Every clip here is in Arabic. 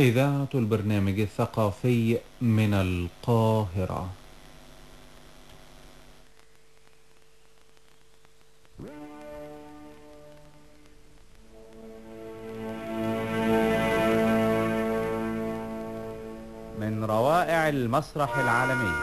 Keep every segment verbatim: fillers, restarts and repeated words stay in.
إذاعة البرنامج الثقافي من القاهرة. من روائع المسرح العالمي.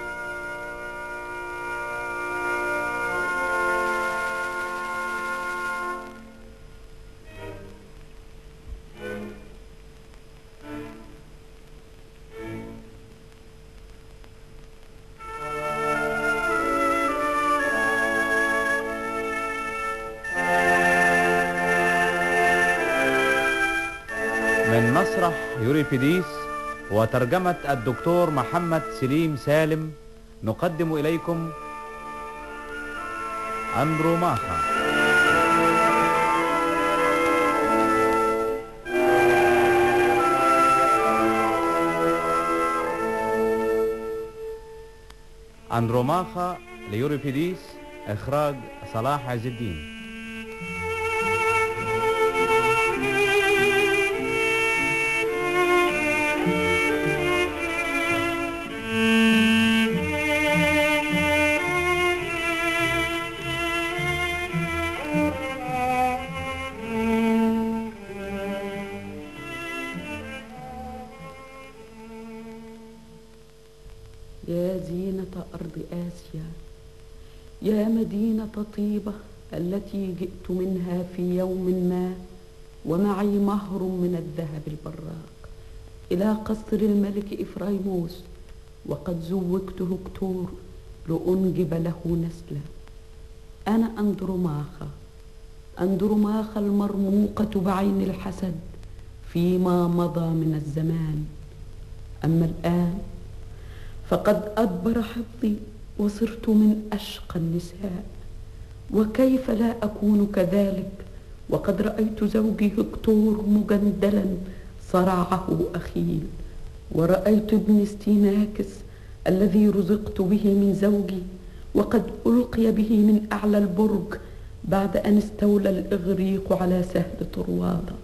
من مسرح يوريبيديس وترجمة الدكتور محمد سليم سالم نقدم إليكم أندروماخا. أندروماخا ليوريبيديس، إخراج صلاح عز الدين. يا زينة أرض آسيا، يا مدينة طيبة التي جئت منها في يوم ما ومعي مهر من الذهب البراق إلى قصر الملك إفرايموس، وقد زوجت هكتور لأنجب له نسلا. أنا أندروماخا، أندروماخا المرموقة بعين الحسد فيما مضى من الزمان. أما الآن فقد أدبر حظي وصرت من أشقى النساء، وكيف لا أكون كذلك وقد رأيت زوجي هكتور مجندلا صرعه أخيل، ورأيت ابن ستيناكس الذي رزقت به من زوجي وقد ألقي به من أعلى البرج بعد أن استولى الإغريق على سهل طروادة.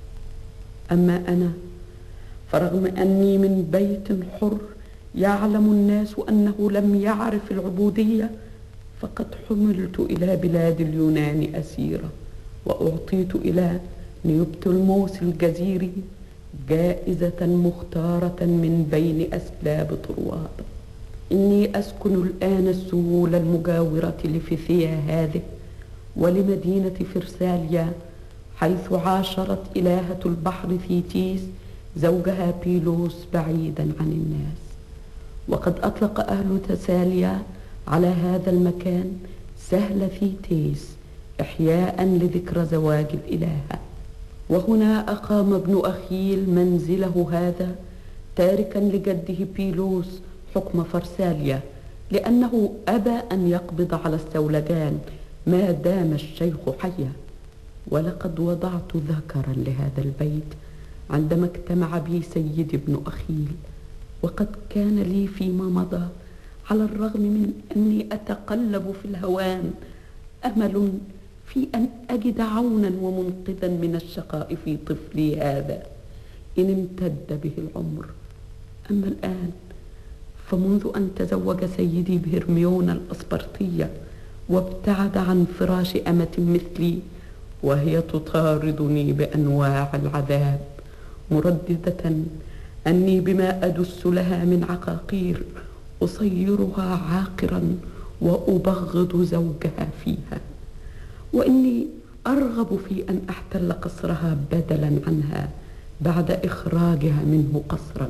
أما أنا فرغم أني من بيت حر يعلم الناس أنه لم يعرف العبودية، فقد حملت إلى بلاد اليونان أسيرة، وأعطيت إلى نيوبتلموس الجزيري جائزة مختارة من بين أسباب طروادة. إني أسكن الآن السهول المجاورة لفيثيا هذه ولمدينة فرساليا، حيث عاشرت إلهة البحر ثيتيس زوجها بيلوس بعيدا عن الناس. وقد أطلق أهل تساليا على هذا المكان سهل ثيتيس إحياء لذكرى زواج الإلهة. وهنا أقام ابن أخيل منزله هذا، تاركا لجده بيلوس حكم فرساليا، لأنه أبى أن يقبض على السولجان ما دام الشيخ حيا. ولقد وضعت ذكرا لهذا البيت عندما اجتمع بي سيدي ابن أخيل، وقد كان لي فيما مضى على الرغم من أني أتقلب في الهوان أمل في أن أجد عونا ومنقذا من الشقاء في طفلي هذا إن امتد به العمر. أما الآن فمنذ أن تزوج سيدي بهرميون الأسبرطية وابتعد عن فراش أمة مثلي وهي تطاردني بأنواع العذاب، مرددة أني بما أدس لها من عقاقير أصيرها عاقرا وأبغض زوجها فيها، وإني أرغب في أن أحتل قصرها بدلا عنها بعد إخراجها منه قصرا.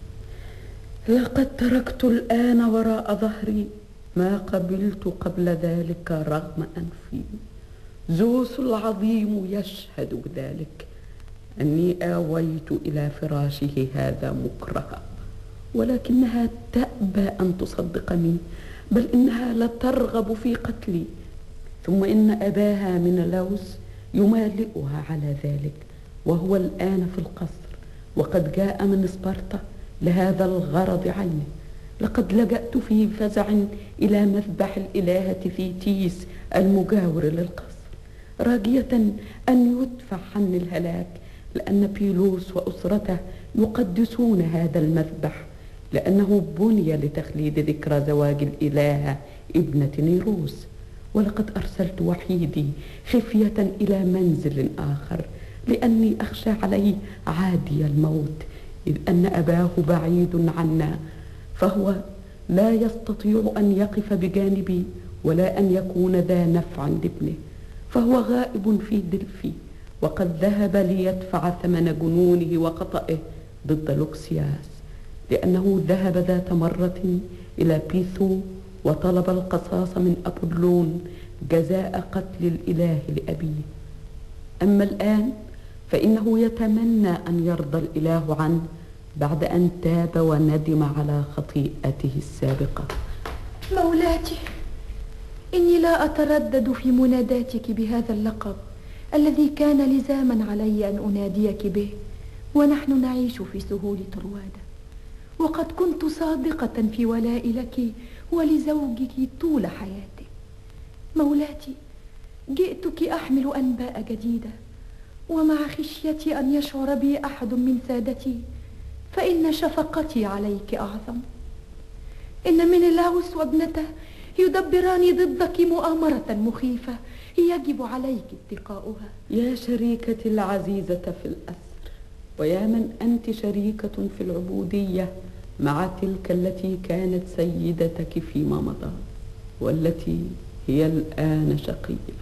لقد تركت الآن وراء ظهري ما قبلت قبل ذلك رغم أنفي. زوس العظيم يشهد بذلك أني آويت إلى فراشه هذا مكرها، ولكنها تأبى أن تصدقني، بل إنها لترغب في قتلي. ثم إن أباها من لوس يمالئها على ذلك، وهو الآن في القصر وقد جاء من سبارتا لهذا الغرض عينه. لقد لجأت في فزع إلى مذبح الإلهة ثيتيس المجاور للقصر، راجية أن يدفع عني الهلاك لأن بيلوس وأسرته يقدسون هذا المذبح، لأنه بني لتخليد ذكرى زواج الإلهة ابنة نيروس. ولقد أرسلت وحيدي خفية إلى منزل آخر، لأني أخشى عليه عادي الموت، إذ أن أباه بعيد عنا، فهو لا يستطيع أن يقف بجانبي ولا أن يكون ذا نفع لابنه، فهو غائب في دلفي، وقد ذهب ليدفع ثمن جنونه وخطئه ضد لوكسياس، لأنه ذهب ذات مرة إلى بيثو وطلب القصاص من أبولون جزاء قتل الإله لأبيه. أما الآن فإنه يتمنى أن يرضى الإله عنه بعد أن تاب وندم على خطيئته السابقة. مولاتي، إني لا أتردد في مناداتك بهذا اللقب الذي كان لزاما علي أن أناديك به ونحن نعيش في سهول طروادة، وقد كنت صادقة في ولائي لك ولزوجك طول حياتي. مولاتي، جئتك أحمل أنباء جديدة، ومع خشيتي أن يشعر بي أحد من سادتي فإن شفقتي عليك أعظم. إن منيلاوس وابنته يدبران ضدك مؤامرة مخيفة يجب عليك اتقاؤها. يا شريكتي العزيزة في الأسر، ويا من أنت شريكة في العبودية مع تلك التي كانت سيدتك فيما مضى والتي هي الآن شقية،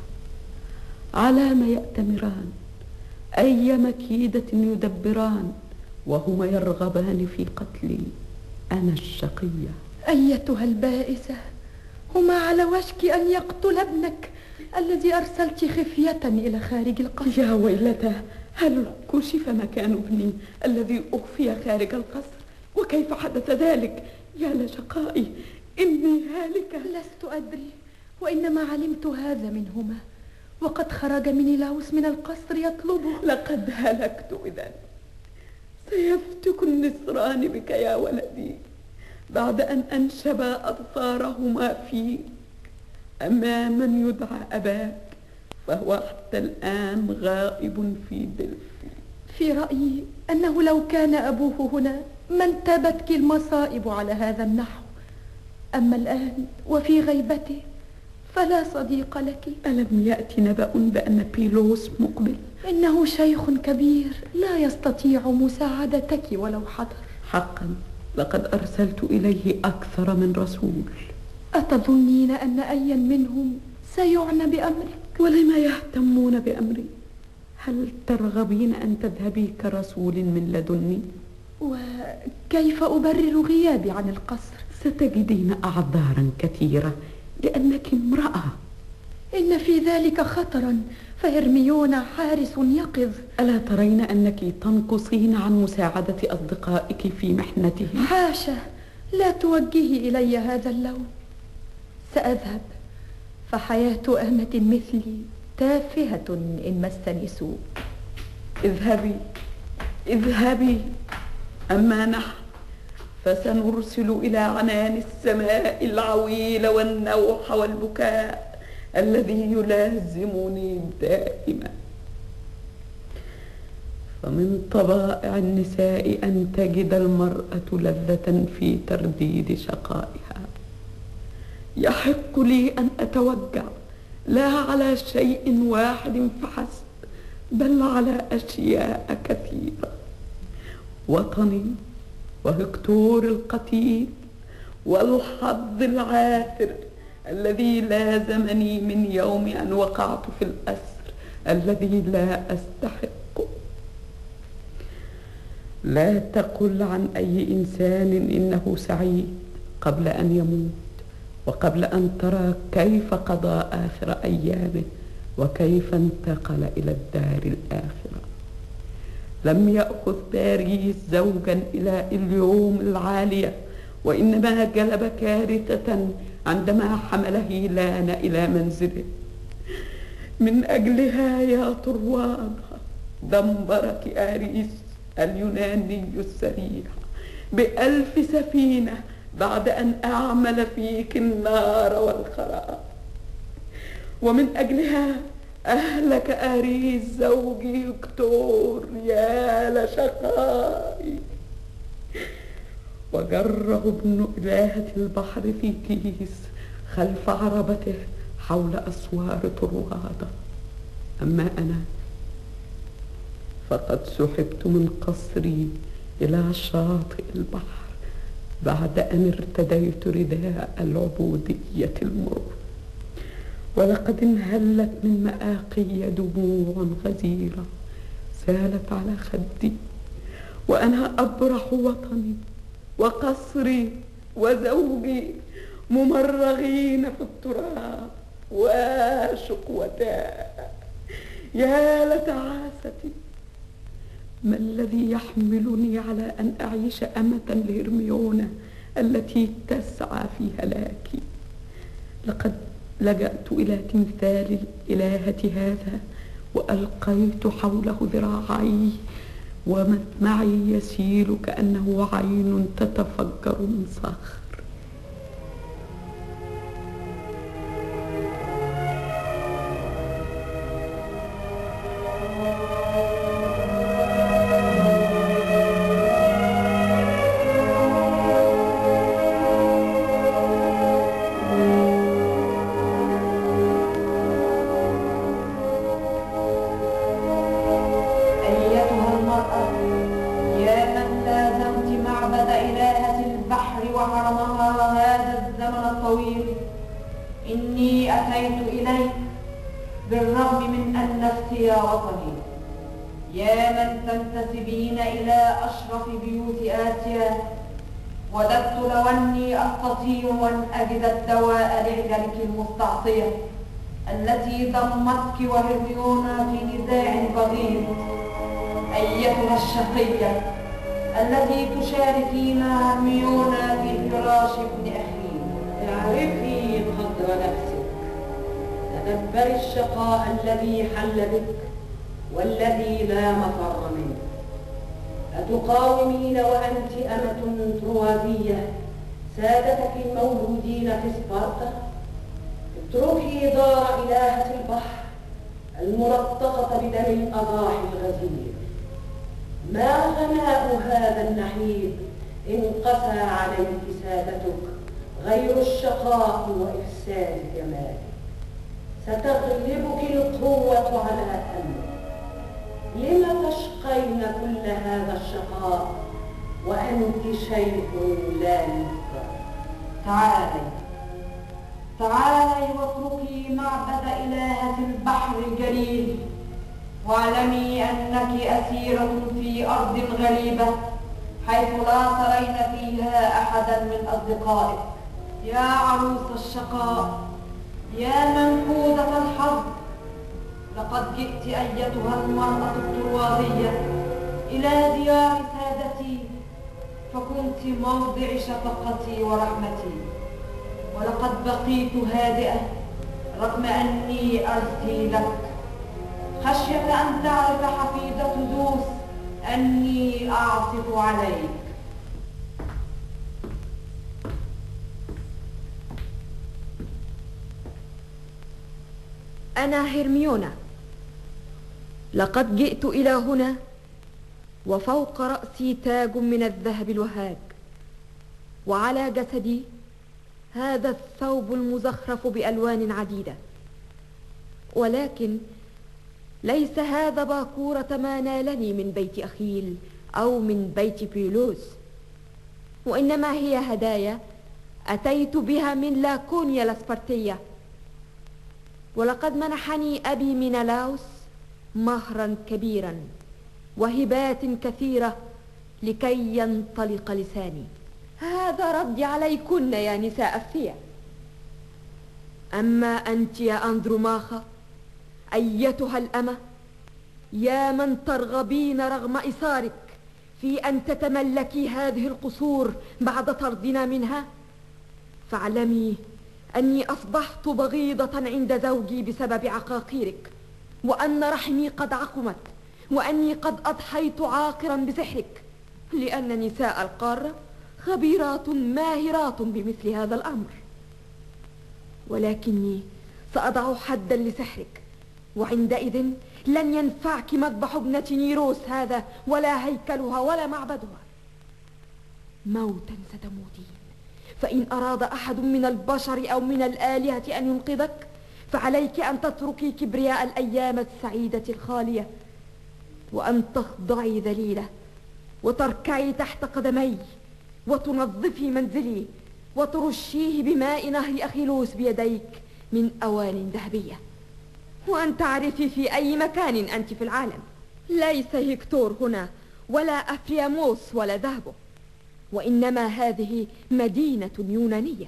على ما يأتمران؟ أي مكيدة يدبران وهما يرغبان في قتلي أنا الشقية؟ أيتها البائسة، هما على وشك أن يقتل ابنك الذي أرسلت خفية إلى خارج القصر. يا ويلته، هل كشف مكان ابني الذي أخفي خارج القصر؟ وكيف حدث ذلك؟ يا لشقائي، إني هالكة. لست أدري، وإنما علمت هذا منهما، وقد خرج منيلاوس من القصر يطلبه. لقد هلكت إذن. سيفتك النسران بك يا ولدي بعد أن أنشبا أظفارهما فيك. أما من يدعى أباك فهو حتى الآن غائب في دلفي. في رأيي أنه لو كان أبوه هنا ما انتابتك المصائب على هذا النحو، أما الآن وفي غيبته فلا صديق لك. ألم يأتي نبأ بأن بيلوس مقبل؟ إنه شيخ كبير لا يستطيع مساعدتك ولو حضر. حقا لقد أرسلت إليه أكثر من رسول. أتظنين أن أيا منهم سيعنى بأمرك؟ ولما يهتمون بأمري؟ هل ترغبين أن تذهبي كرسول من لدني؟ وكيف أبرر غيابي عن القصر؟ ستجدين أعذارا كثيرة، لأنك امرأة. إن في ذلك خطرا، فهرميون حارس يقظ. ألا ترين أنك تنقصين عن مساعدة أصدقائك في محنتهم؟ حاشا، لا توجهي إلي هذا اللوم. سأذهب، فحياة أمة مثلي تافهة إن مسني سوء. اذهبي اذهبي، أما نحن فسنرسل إلى عنان السماء العويل والنوح والبكاء الذي يلازمني دائما. فمن طبائع النساء أن تجد المرأة لذة في ترديد شقائها. يحق لي أن أتوجع لا على شيء واحد فحسب، بل على أشياء كثيرة. وطني وهكتور القتيل والحظ العاثر الذي لازمني من يوم أن وقعت في الأسر الذي لا أستحقه. لا تقل عن أي إنسان إنه سعيد قبل أن يموت، وقبل أن ترى كيف قضى آخر أيامه وكيف انتقل إلى الدار الآخرة. لم يأخذ باريس زوجا إلى اليوم العالية، وإنما جلب كارثة عندما حمل هيلان إلى منزله. من أجلها يا طروادة دمرك آريس اليوناني السريع بألف سفينة بعد أن أعمل فيك النار والخراب. ومن أجلها أهلك أريس زوجي يكتور، يا لشقائي. وجره ابن إلهة البحر في كيس خلف عربته حول أسوار طروادة. أما أنا فقد سحبت من قصري إلى شاطئ البحر بعد أن ارتديت رداء العبودية المر، ولقد انهلت من مآقي دموع غزيرة سالت على خدي، وأنا أبرح وطني وقصري وزوجي ممرغين في التراب. وشقوتاه، يا لتعاستي، ما الذي يحملني على أن أعيش أمة لهرميونة التي تسعى في هلاكي؟ لقد لجأت إلى تمثال الإلهة هذا وألقيت حوله ذراعي، ومدمعي يسيل كأنه عين تتفجر من صخر. إني أتيت إليك بالرغم من أن نفسي يا وطني، يا من تنتسبين إلى أشرف بيوت آسيا. وددت لو أني أستطيع أن أجد الدواء لعللك المستعصية التي ضمتك وهرميونا في نزاع بغيض. أيتها الشقية التي تشاركين هرميونا في فراش ابن أخيه، اعرفي قدر نفسك، تدبري الشقاء الذي حل بك والذي لا مفر منه. أتقاومين وأنت أمة تروادية سادتك المولودين في سبارتا؟ اتركي دار إلهة البحر الملطخة بدم الأضاحي الغزير. ما غناء هذا النحيب إن قسى عليك سادتك غير الشقاء وإفساد جمالك. ستغلبك القوة على أمرك. لم تشقين كل هذا الشقاء وأنت شيء لا يذكر؟ تعالي تعالي واتركي معبد إلهة البحر الجليل، واعلمي أنك أسيرة في أرض غريبة حيث لا ترين فيها أحدا من أصدقائك. يا عروس الشقاء، يا منكودة الحظ، لقد جئت أيتها المرأة الطروادية إلى ديار سادتي، فكنت موضع شفقتي ورحمتي، ولقد بقيت هادئة رغم أني أرثي لك، خشية أن تعرف حفيدة زوس أني أعطف عليك. أنا هرميونا، لقد جئت إلى هنا وفوق رأسي تاج من الذهب الوهاج، وعلى جسدي هذا الثوب المزخرف بألوان عديدة، ولكن ليس هذا باكورة ما نالني من بيت أخيل أو من بيت بيلوس، وإنما هي هدايا أتيت بها من لاكونيا الأسبرتية. ولقد منحني أبي مينلاوس مهرا كبيرا وهبات كثيرة لكي ينطلق لساني. هذا ردي عليكن يا نساء الثياب. أما أنت يا أندروماخا أيتها الأمة، يا من ترغبين رغم إصارك في أن تتملكي هذه القصور بعد طردنا منها، فاعلمي أني أصبحت بغيضة عند زوجي بسبب عقاقيرك، وأن رحمي قد عقمت، وأني قد أضحيت عاقرا بسحرك، لأن نساء القارة خبيرات ماهرات بمثل هذا الأمر. ولكني سأضع حدا لسحرك، وعندئذ لن ينفعك مذبح ابنة نيروس هذا ولا هيكلها ولا معبدها. موتا ستموتين، فإن أراد أحد من البشر أو من الآلهة أن ينقذك فعليك أن تتركي كبرياء الأيام السعيدة الخالية، وأن تخضعي ذليلة وتركعي تحت قدمي، وتنظفي منزلي وترشيه بماء نهر أخيلوس بيديك من أوان ذهبية، وأن تعرفي في أي مكان أنت في العالم. ليس هيكتور هنا ولا أفرياموس ولا ذهبه، وإنما هذه مدينة يونانية.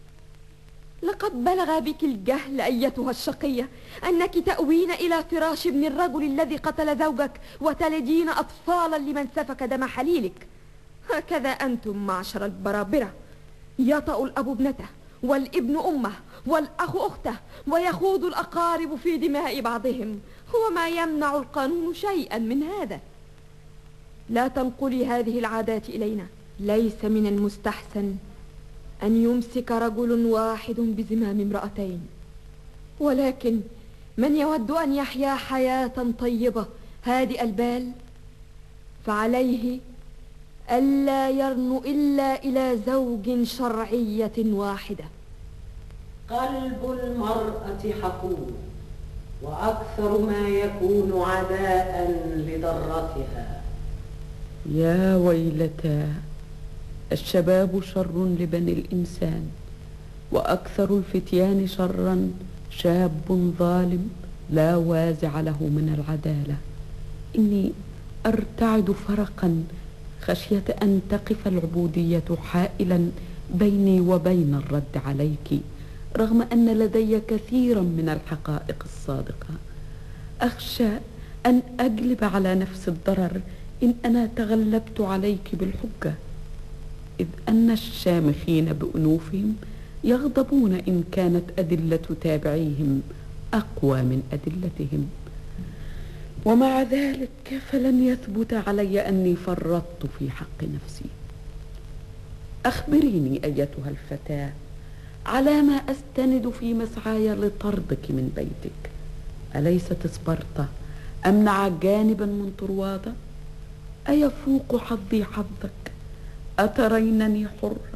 لقد بلغ بك الجهل أيتها الشقية أنك تأوين إلى فراش ابن الرجل الذي قتل زوجك وتلدين أطفالا لمن سفك دم حليلك. هكذا أنتم معشر البرابرة، يطأ الأب ابنته والابن أمه والأخ أخته، ويخوض الأقارب في دماء بعضهم، وما يمنع القانون شيئا من هذا. لا تنقلي هذه العادات إلينا. ليس من المستحسن أن يمسك رجل واحد بزمام امرأتين، ولكن من يود أن يحيا حياة طيبة هادئ البال فعليه ألا يرنو إلا إلى زوج شرعية واحدة. قلب المرأة حقود، وأكثر ما يكون عداء لضرتها. يا ويلتا، الشباب شر لبني الإنسان، وأكثر الفتيان شرا شاب ظالم لا وازع له من العدالة. إني أرتعد فرقا خشية أن تقف العبودية حائلا بيني وبين الرد عليك، رغم أن لدي كثيرا من الحقائق الصادقة. أخشى أن أجلب على نفس الضرر إن أنا تغلبت عليك بالحجة، إذ أن الشامخين بأنوفهم يغضبون إن كانت أدلة تابعيهم أقوى من أدلتهم، ومع ذلك فلن يثبت علي أني فرطت في حق نفسي. أخبريني أيتها الفتاة، على ما أستند في مسعاي لطردك من بيتك؟ أليست سبارتا أمنع جانبا من طروادة؟ أيفوق حظي حظك؟ أترينني حرة؟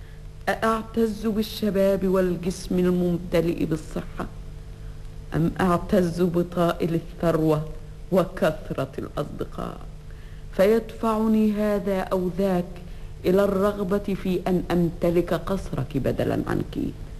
أأعتز بالشباب والجسم الممتلئ بالصحة، أم أعتز بطائل الثروة وكثرة الأصدقاء، فيدفعني هذا أو ذاك إلى الرغبة في أن أمتلك قصرك بدلا عنك؟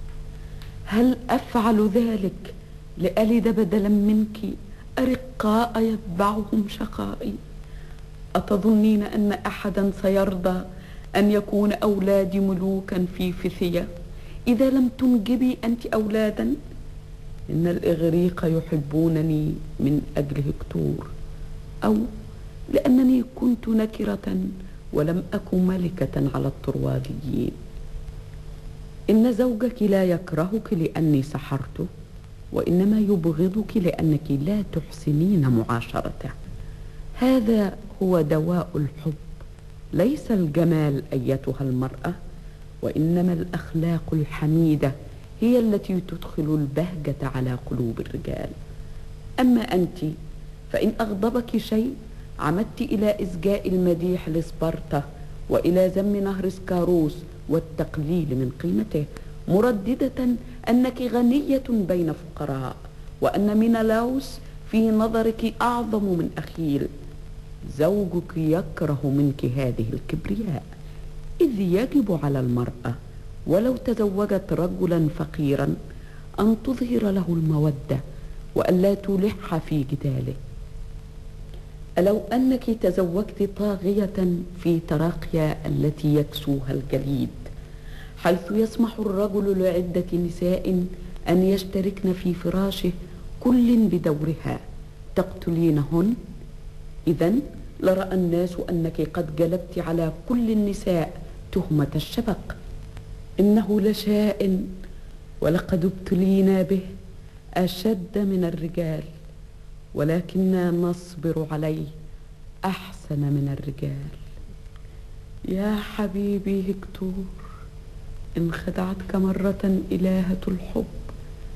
هل أفعل ذلك لألد بدلا منك أرقاء يتبعهم شقائي؟ أتظنين أن أحدا سيرضى أن يكون أولادي ملوكا في فثية إذا لم تنجبي أنت أولادا؟ إن الإغريق يحبونني من أجل هكتور، أو لأنني كنت نكرة ولم أكن ملكة على الطرواديين. إن زوجك لا يكرهك لأني سحرته، وإنما يبغضك لأنك لا تحسنين معاشرته. هذا هو دواء الحب، ليس الجمال أيتها المرأة، وإنما الأخلاق الحميدة هي التي تدخل البهجة على قلوب الرجال. أما أنت فإن أغضبك شيء عمدت إلى إسجاء المديح لسبارتا وإلى ذم نهر سكاروس والتقليل من قيمته، مرددة أنك غنية بين فقراء، وأن مينلاوس في نظرك أعظم من أخيل. زوجك يكره منك هذه الكبرياء، إذ يجب على المرأة ولو تزوجت رجلا فقيرا أن تظهر له المودة وألا تلح في جداله. ألو أنك تزوجت طاغية في تراقيا التي يكسوها الجليد، حيث يسمح الرجل لعدة نساء أن يشتركن في فراشه كل بدورها، تقتلينهن؟ إذن لرأى الناس أنك قد جلبت على كل النساء تهمة الشبق. إنه لشاء، ولقد ابتلينا به أشد من الرجال، ولكننا نصبر عليه أحسن من الرجال. يا حبيبي هكتور، إن خدعتك مرة إلهة الحب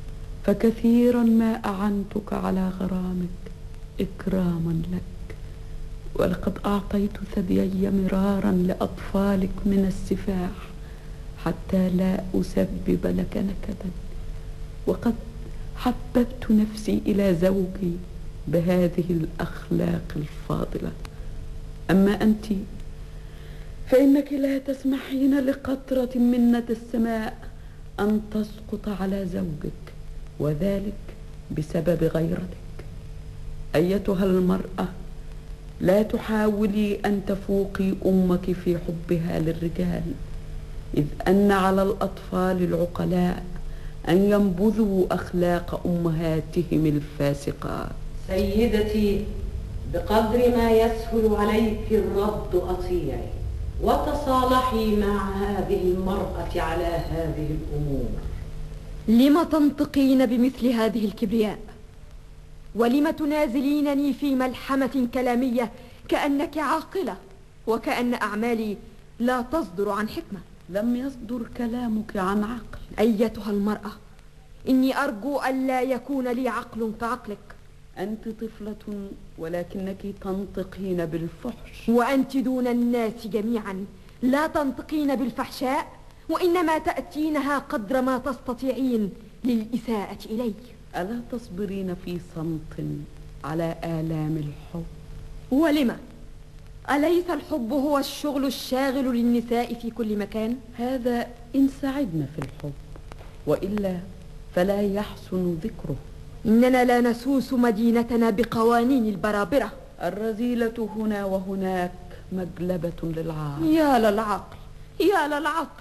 فكثيرا ما أعنتك على غرامك إكراما لك، ولقد أعطيت ثديي مرارا لأطفالك من السفاح حتى لا أسبب لك نكدا، وقد حببت نفسي إلى زوجي بهذه الأخلاق الفاضلة. أما أنت فإنك لا تسمحين لقطرة من ندى السماء أن تسقط على زوجك، وذلك بسبب غيرتك. أيتها المرأة، لا تحاولي أن تفوقي أمك في حبها للرجال، إذ أن على الأطفال العقلاء أن ينبذوا أخلاق أمهاتهم الفاسقات. سيدتي، بقدر ما يسهل عليك الرد أطيعي، وتصالحي مع هذه المرأة على هذه الأمور. لم تنطقين بمثل هذه الكبرياء؟ ولم تنازلينني في ملحمة كلامية كأنك عاقلة، وكأن أعمالي لا تصدر عن حكمة؟ لم يصدر كلامك عن عقل. أيتها المرأة، إني أرجو ألا يكون لي عقل كعقلك. أنت طفلة ولكنك تنطقين بالفحش، وأنت دون الناس جميعا لا تنطقين بالفحشاء، وإنما تأتينها قدر ما تستطيعين للإساءة إلي. ألا تصبرين في صمت على آلام الحب؟ ولم؟ أليس الحب هو الشغل الشاغل للنساء في كل مكان؟ هذا إن سعدنا في الحب، وإلا فلا يحسن ذكره. إننا لا نسوس مدينتنا بقوانين البرابرة. الرذيلة هنا وهناك مجلبة للعار. يا للعقل، يا للعقل.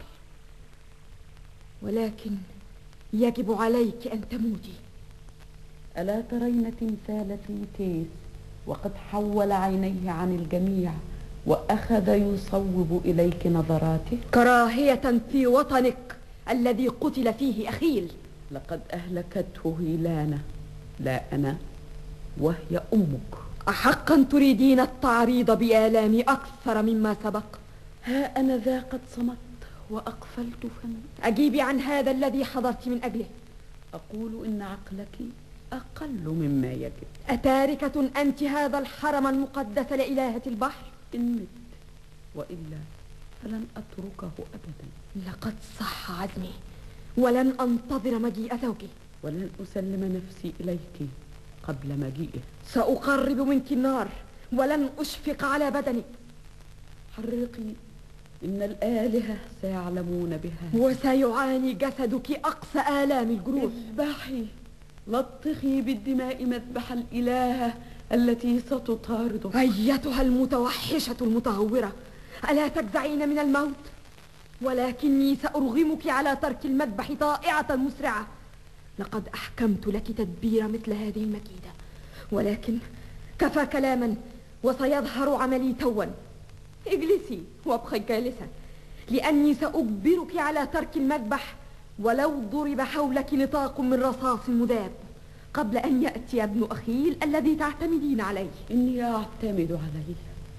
ولكن يجب عليك أن تموتي. ألا ترين تمثال تيتيس وقد حول عينيه عن الجميع وأخذ يصوب إليك نظراته؟ كراهية في وطنك الذي قتل فيه أخيل. لقد أهلكته هيلانة، لا أنا، وهي أمك. أحقا تريدين التعريض بآلامي أكثر مما سبق؟ ها أنا ذا قد صمت وأقفلت فمي. أجيبي عن هذا الذي حضرت من أجله. أقول إن عقلك أقل مما يجب. أتاركة أنت هذا الحرم المقدس لإلهة البحر؟ إن مت، وإلا فلن أتركه أبدا. لقد صح عزمي، ولن أنتظر مجيء زوجي، ولن أسلم نفسي إليك قبل مجيئه. سأقرب منك النار ولن أشفق على بدنك. حرقي، إن الآلهة سيعلمون بها، وسيعاني جسدك أقصى آلام الجروح. اذبحي، لطخي بالدماء مذبح الإلهة التي ستطاردك. أيتها المتوحشة المتهورة، ألا تجزعين من الموت؟ ولكني سأرغمك على ترك المذبح طائعة مسرعة. لقد أحكمت لك تدبير مثل هذه المكيدة، ولكن كفى كلاما وسيظهر عملي توا. اجلسي وابقي جالسا، لأني سأجبرك على ترك المذبح ولو ضرب حولك نطاق من رصاص مذاب قبل أن يأتي ابن أخيل الذي تعتمدين عليه. إني أعتمد عليه.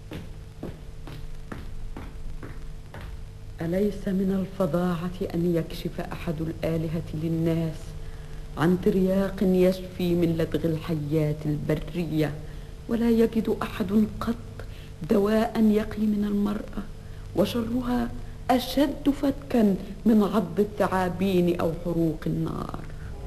أليس من الفظاعة أن يكشف أحد الآلهة للناس عن ترياق يشفي من لدغ الحيات البرية، ولا يجد أحد قط دواء يقي من المرأة، وشرها أشد فتكا من عض الثعابين أو حروق النار؟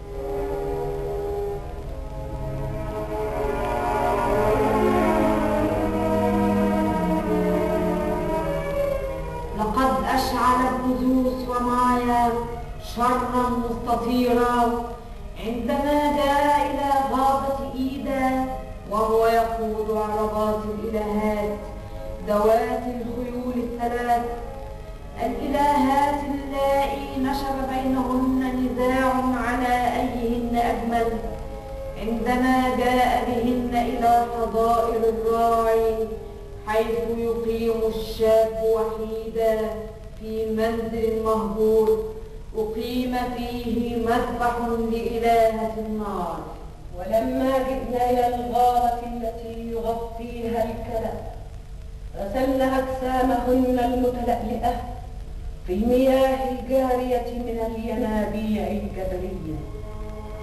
لقد أشعل ابن زوس ومايا شرا مستطيرا عندما جاء إلى غابة إيدا وهو يقود عربات الإلهات ذوات الخيول الثلاث، الإلهات اللائي نشب بينهن نزاع على أيهن أجمل، عندما جاء بهن إلى حظائر الراعي حيث يقيم الشاب وحيدا في منزل مهجور أقيم فيه مذبح لإلهة النار. ولما جئنا إلى الغارة التي يغطيها الكلى غسلن أجسامهن المتلألئة في المياه الجارية من الينابيع الجبلية،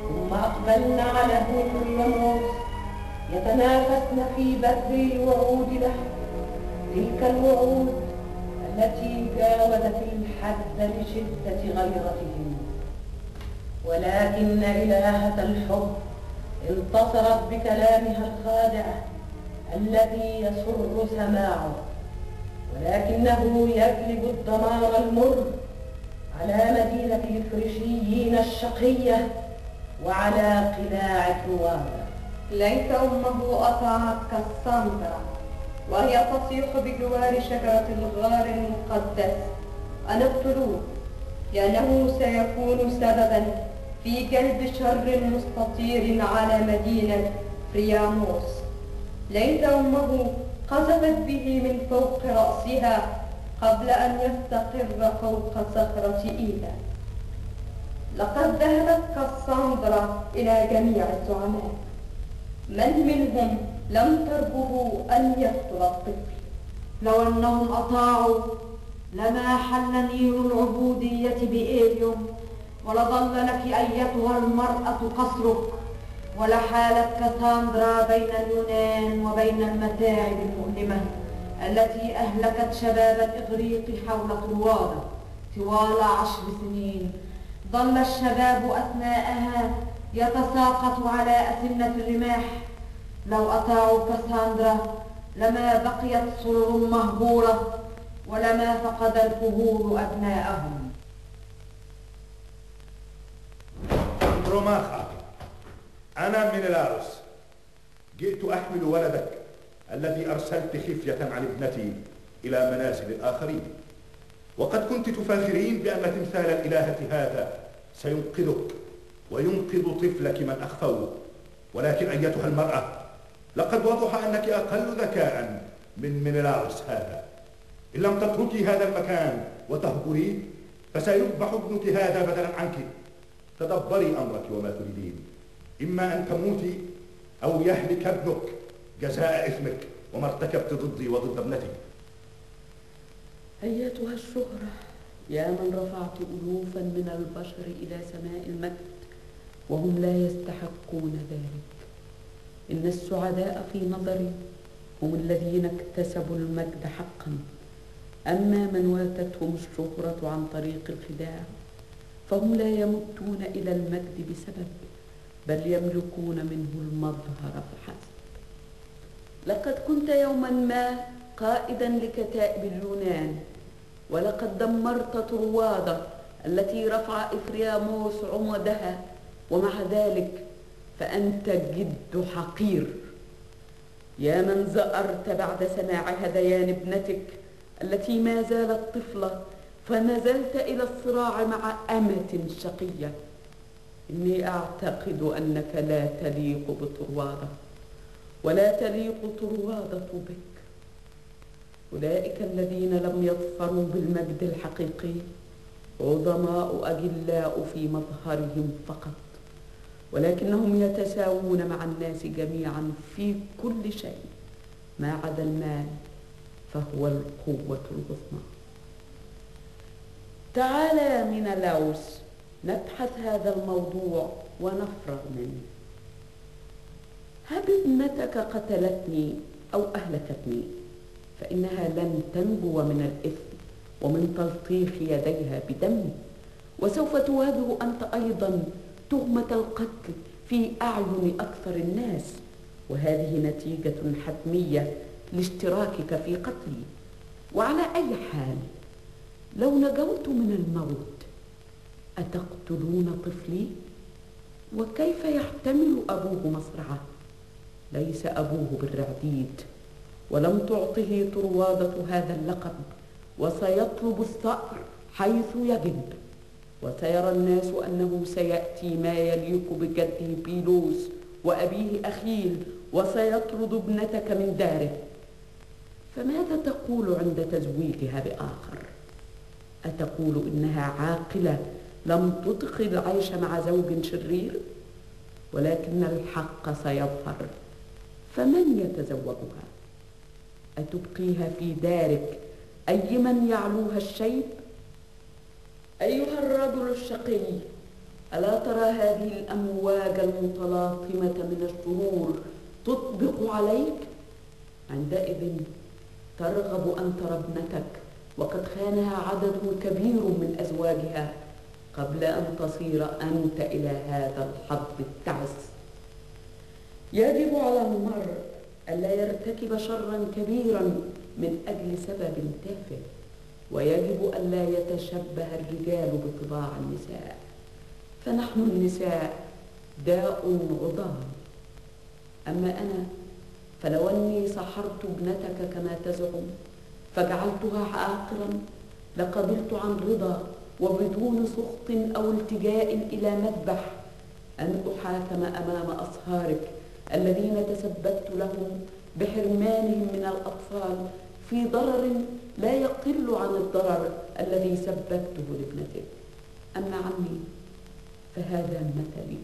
ثم أقبلن على ابن فرياموس يتنافسن في بذل الوعود له، تلك الوعود التي جاوزت الحد لشدة غيرتهم. ولكن إلهة الحب انتصرت بكلامها الخادع الذي يسر سماعه، ولكنه يجلب الدمار المر على مدينة الفريشيين الشقية وعلى قلاع تروادة. ليت أمه أطاعت كاساندرا وهي تصيح بجوار شجرة الغار المقدس أن اقتلوه، لأنه سيكون سببا في جلب شر مستطير على مدينة فرياموس. ليت أمه قذفت به من فوق رأسها قبل أن يستقر فوق صخرة إيدا. لقد ذهبت كاساندرا إلى جميع الزعماء، من منهم لم ترجه أن يقتل الطفل. لو أنهم أطاعوا لما حل نير العبودية بإيليوم، ولظل لك أيتها المرأة قصرك، ولحالت كاساندرا بين اليونان وبين المتاعب المؤلمة التي أهلكت شباب الإغريق حول طروادة طوال عشر سنين. ظل الشباب أثناءها يتساقط على أسنة الرماح. لو أطاعوا كاساندرا لما بقيت سرر مهجورة، ولما فقد الكهول أبناءهم. أندروماخا، أنا منيلاوس، جئت أحمل ولدك الذي أرسلت خفية عن ابنتي إلى منازل الآخرين، وقد كنت تفاخرين بأن تمثال الإلهة هذا سينقذك وينقذ طفلك من أخفوه. ولكن أيتها المرأة، لقد وضح أنك أقل ذكاء من منيلاوس هذا. إن لم تتركي هذا المكان وتهجري فسيذبح ابنك هذا بدلا عنك. تدبري أمرك وما تريدين، إما أن تموتي أو يهلك ابنك جزاء إثمك وما ارتكبت ضدي وضد ابنتي. أيتها الشهرة، يا من رفعت ألوفا من البشر إلى سماء المجد وهم لا يستحقون ذلك. إن السعداء في نظري هم الذين اكتسبوا المجد حقا، أما من واتتهم الشهرة عن طريق الخداع فهم لا يمتون إلى المجد بسبب، بل يملكون منه المظهر فحسب. لقد كنت يوما ما قائدا لكتائب اليونان، ولقد دمرت طروادة التي رفع إفرياموس عمودها، ومع ذلك فأنت جد حقير. يا من زأرت بعد سماع هذيان ابنتك التي ما زالت طفلة، فنزلت إلى الصراع مع أمة شقية. إني أعتقد أنك لا تليق بطروادة، ولا تليق طروادة بك. أولئك الذين لم يظفروا بالمجد الحقيقي عظماء أجلاء في مظهرهم فقط، ولكنهم يتساوون مع الناس جميعا في كل شيء ما عدا المال، فهو القوة العظمى. تعال يا منيلاوس نبحث هذا الموضوع ونفرغ منه. هب ابنتك قتلتني أو أهلكتني فإنها لن تنجو من الإثم ومن تلطيخ يديها بدم، وسوف تواجه أنت أيضا تهمة القتل في أعين أكثر الناس، وهذه نتيجة حتمية لاشتراكك في قتلي. وعلى أي حال لو نجوت من الموت أتقتلون طفلي؟ وكيف يحتمل أبوه مصرعه؟ ليس أبوه بالرعديد، ولم تعطه طروادة هذا اللقب، وسيطلب الثأر حيث يجب، وسيرى الناس أنه سيأتي ما يليق بجده بيلوس وأبيه أخيل، وسيطرد ابنتك من داره. فماذا تقول عند تزويجها بآخر؟ أتقول إنها عاقلة لم تطق العيش مع زوج شرير؟ ولكن الحق سيظهر، فمن يتزوجها؟ أتبقيها في دارك أي من يعلوها الشيب؟ أيها الرجل الشقي، ألا ترى هذه الأمواج المتلاطمة من الشرور تطبق عليك؟ عندئذ ترغب أن ترى ابنتك وقد خانها عدد كبير من أزواجها قبل أن تصير أنت إلى هذا الحظ التعس. يجب على المرء ألا يرتكب شرا كبيرا من أجل سبب تافه، ويجب ألا يتشبه الرجال بطباع النساء، فنحن النساء داء عضال. أما أنا فلو أني سحرت ابنتك كما تزعم فجعلتها عاقرا لقبلت عن رضا وبدون سخط أو التجاء إلى مذبح أن أحاكم أمام أصهارك الذين تسببت لهم بحرمانهم من الأطفال في ضرر لا يقل عن الضرر الذي سببته لابنتك. أما عني فهذا مثلي،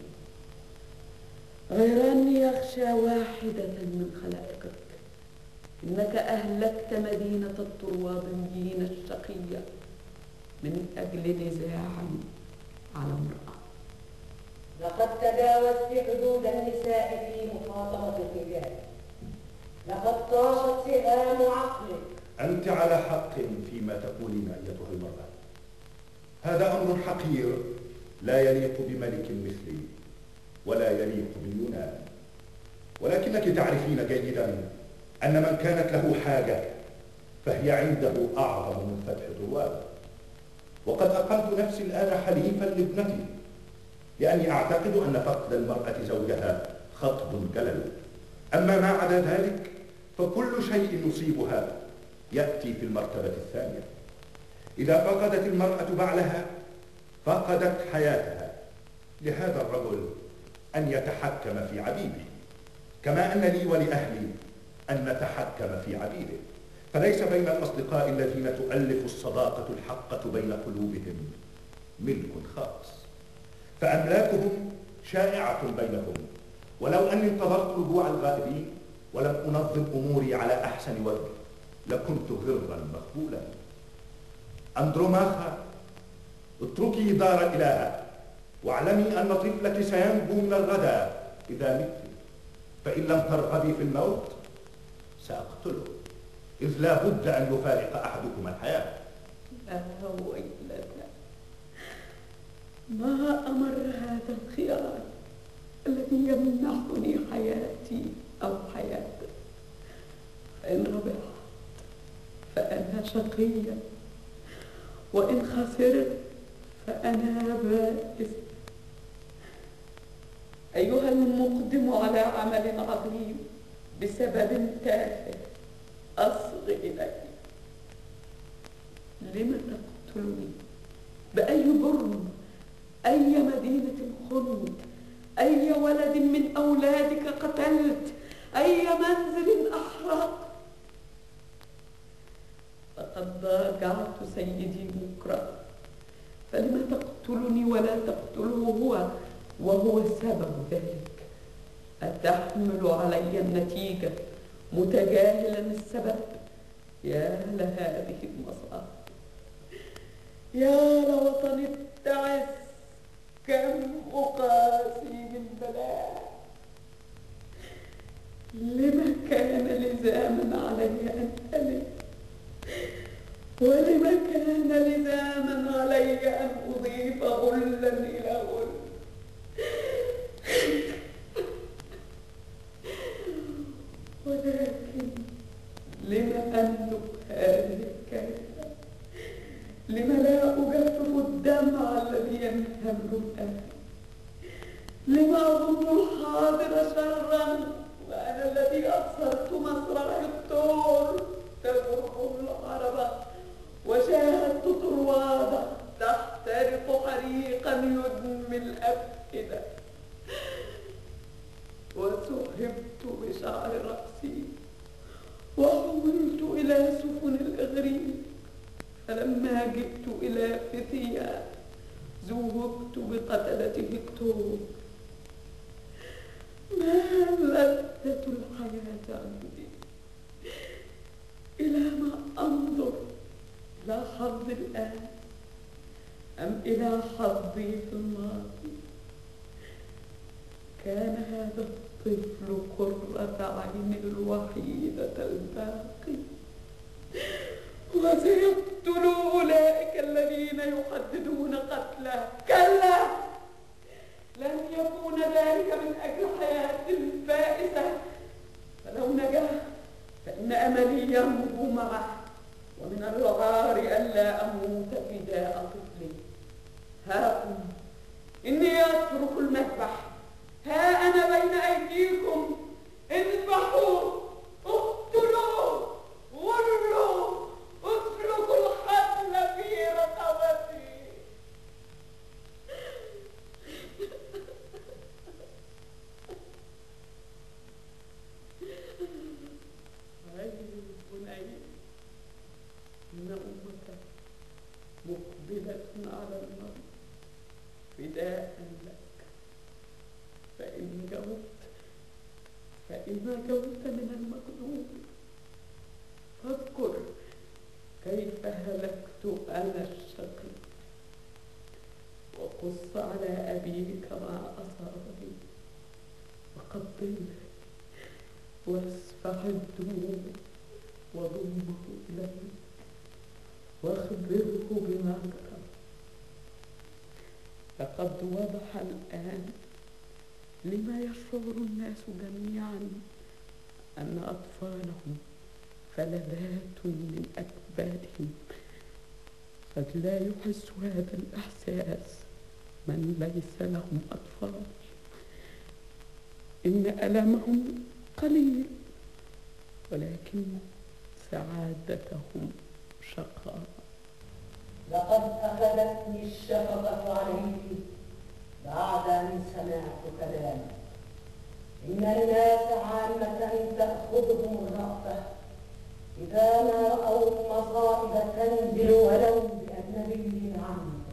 غير أني أخشى واحدة من خلائقك، إنك أهلكت مدينة الطرواديين الشقية من أجل نزاع على امرأة. لقد تجاوزت حدود النساء في مخاطبة الرجال، لقد طاشت سهام عقلك. أنت على حق فيما تقولين أيتها المرأة، هذا أمر حقير لا يليق بملك مثلي ولا يليق باليونان، ولكنك تعرفين جيدا أن من كانت له حاجة فهي عنده أعظم من فتح طروادة. وقد أقمت نفسي الآن حليفا لابنتي، لأني أعتقد أن فقد المرأة زوجها خطب جلل. أما ما عدا ذلك فكل شيء يصيبها يأتي في المرتبة الثانية. إذا فقدت المرأة بعلها فقدت حياتها. لهذا الرجل أن يتحكم في عبيده، كما أن لي ولأهلي أن نتحكم في عبيده. فليس بين الأصدقاء الذين تؤلف الصداقة الحقة بين قلوبهم ملك خاص، فأملاكهم شائعة بينهم. ولو أني انتظرت رجوع الغائبين ولم أنظم أموري على أحسن وجه لكنت غرا مخبولا. أندروماخا، اتركي دار الإله واعلمي أن طفلك سينجو من الغدا إذا مت، فإن لم ترغبي في الموت سأقتله، إذ لا بد أن يفارق أحدكم الحياة. لا ويلنا، ما أمر هذا الخيار الذي يمنحني حياتي أو حياتك. فإن ربحت فأنا شقية، وإن خسرت فأنا بائس. أيها المقدم على عمل عظيم بسبب تافه، أصغ إلي. لم تقتلني؟ بأي جرم؟ أي مدينة خنت؟ أي ولد من أولادك قتلت؟ أي منزل أحرقت؟ لقد ضاجعت سيدي مكره، فلم تقتلني ولا تقتله هو وهو سبب ذلك؟ أتحمل علي النتيجة متجاهلا السبب؟ يا لهذه المصائب، يا لوطن التعس، كم أقاسي من بلاء. لما كان لزاما علي أن ألد، ولما كان لزاما علي أن أضيف غلا إلى غل. ولكن لما أملك هذه الكلمة؟ لما لا أجفف الدمع الذي ينهمر الآن؟ لما أظن الحاضر شرا وأنا الذي أبصرت مصر هكتور تمر العربة، وشاهدت طروادة تحترق حريقا يدمي الأفئدة، وسحبت بشعر رأسي وحولت إلى سفن الإغريق. فلما جئت إلى فتيا زوجت بقتلة هكتور. ما لذة الحياة عندي؟ إلى ما أنظر؟ لا حظ الآن. أم إلى حظي في الماضي؟ كان هذا الطفل قرة عين الوحيدة الباقي، وسيقتل أولئك الذين يحددون قتله. كلا، لن يكون ذلك من أجل حياة فائسة، فلو نجا فإن أملي ينبو معه، ومن العار ألا أموت فداء طفلي. هاكم إني أترك المذبح، ها أنا بين أيديكم، اذبحوا، اقتلوا، غلوا، اسلكوا الحبل في رقبتي. إن أمك مقبلة على الموت فداء لك، فإن جوت فإن جوت من المقدور فاذكر كيف هلكت أنا الشقي، وقص على أبيك ما أصابني، وقبله واسفح الدموع وضمه إليه، واخبره بما جرى. لقد وضح الآن لما يشعر الناس جميعا أن أطفالهم فلذات من أكبادهم. قد لا يحس هذا الإحساس من ليس لهم أطفال. إن ألمهم قليل، ولكن سعادتهم شقاء. لقد أخذتني الشفقة عليك بعد أن سمعت كلامك. إن الناس عامة تأخذهم الرأفة إذا ما رأوا المصائب تنزل ولو بأجنبي عنهم.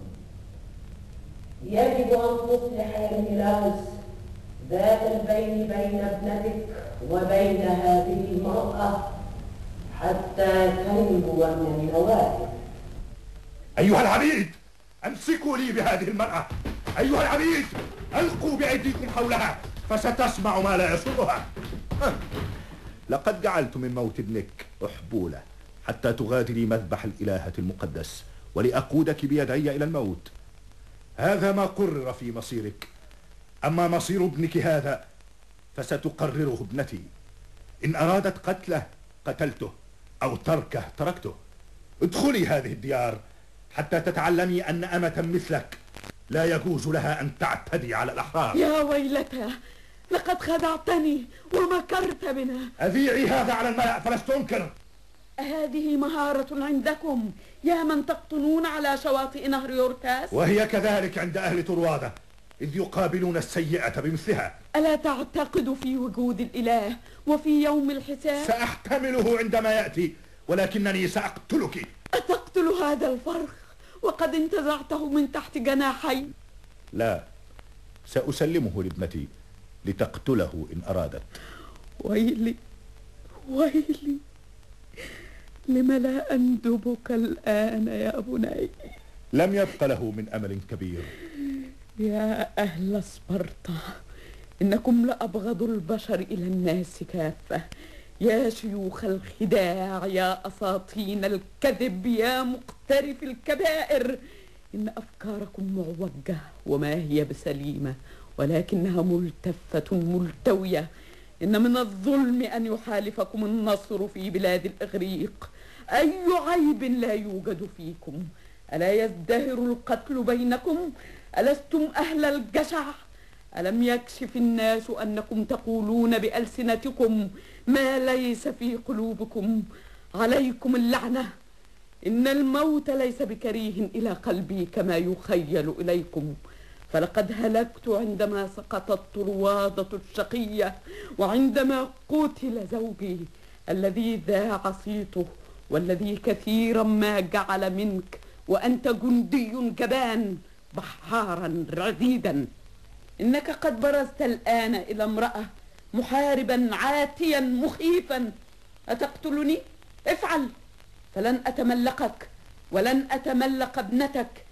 يجب أن تصلح يا ميلاوس ذات البين بين ابنتك وبين هذه المرأة حتى تنجو من النوائب. أيها العبيد، أمسكوا لي بهذه المرأة. أيها العبيد، ألقوا بأيديكم حولها فستسمع ما لا يسرها. لقد جعلت من موت ابنك أحبولة حتى تغادري مذبح الإلهة المقدس ولأقودك بيدي إلى الموت. هذا ما قرر في مصيرك. أما مصير ابنك هذا فستقرره ابنتي. إن أرادت قتله قتلته، أو تركه تركته. ادخلي هذه الديار حتى تتعلمي أن أمة مثلك لا يجوز لها أن تعتدي على الأحرار. يا ويلتى، لقد خدعتني ومكرت بنا. أذيعي هذا على الملأ فلست أنكر. هذه مهارة عندكم يا من تقطنون على شواطئ نهر يوركاس؟ وهي كذلك عند أهل طروادة إذ يقابلون السيئة بمثلها. ألا تعتقد في وجود الإله وفي يوم الحساب؟ سأحتمله عندما يأتي، ولكنني سأقتلك. أتقتل هذا الفرخ وقد انتزعته من تحت جناحي؟ لا، سأسلمه لابنتي لتقتله إن أرادت. ويلي ويلي، لم لا أندبك الآن يا بني؟ لم يبق له من أمل كبير. يا أهل سبارتا، إنكم لأبغض البشر إلى الناس كافة. يا شيوخ الخداع، يا أساطين الكذب، يا مقترف الكبائر، إن أفكاركم معوجة وما هي بسليمة، ولكنها ملتفة ملتوية. إن من الظلم أن يحالفكم النصر في بلاد الإغريق. أي عيب لا يوجد فيكم؟ ألا يزدهر القتل بينكم؟ ألستم أهل الجشع؟ ألم يكشف الناس أنكم تقولون بألسنتكم ما ليس في قلوبكم؟ عليكم اللعنة. إن الموت ليس بكريه إلى قلبي كما يخيل إليكم، فلقد هلكت عندما سقطت طروادة الشقية، وعندما قتل زوجي الذي ذاع صيته، والذي كثيرا ما جعل منك وأنت جندي جبان بحارا رذيدا. إنك قد برزت الآن إلى امرأة محاربا عاتيا مخيفا. أتقتلني؟ افعل، فلن أتملقك ولن أتملق ابنتك،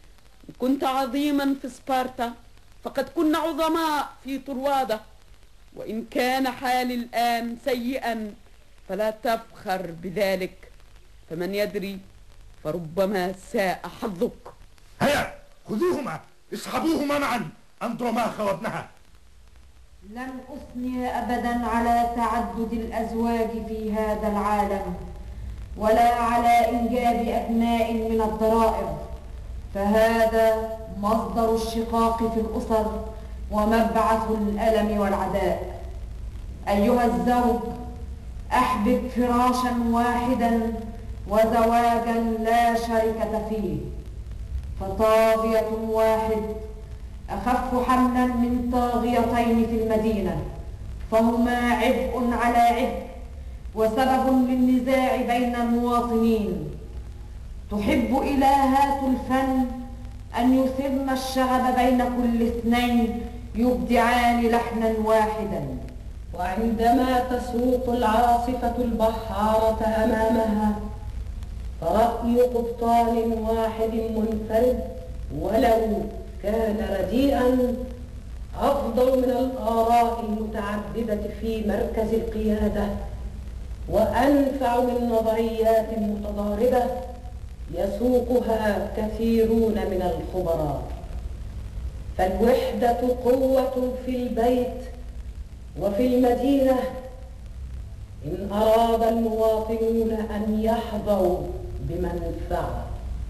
كنت عظيما في سبارتا فقد كنا عظماء في طروادة، وإن كان حالي الآن سيئا فلا تفخر بذلك، فمن يدري فربما ساء حظك. هيا خذوهما اسحبوهما معا، أندروماخا وابنها. لن أثني أبدا على تعدد الأزواج في هذا العالم، ولا على إنجاب أبناء من الضرائر، فهذا مصدر الشقاق في الأسر ومبعث الألم والعداء. أيها الزوج، أحبب فراشا واحدا وزواجا لا شركة فيه، فطاغية واحد أخف حملا من طاغيتين في المدينة، فهما عبء على عبء وسبب للنزاع بين المواطنين. تحب إلهات الفن أن يثرن الشغب بين كل اثنين يبدعان لحنا واحدا. وعندما تسوق العاصفة البحارة أمامها فرأي قبطان واحد منفرد ولو كان رديئا أفضل من الآراء المتعددة في مركز القيادة، وأنفع من نظريات متضاربة يسوقها كثيرون من الخبراء. فالوحدة قوة في البيت وفي المدينة إن أراد المواطنون أن يحظوا بمنفعة.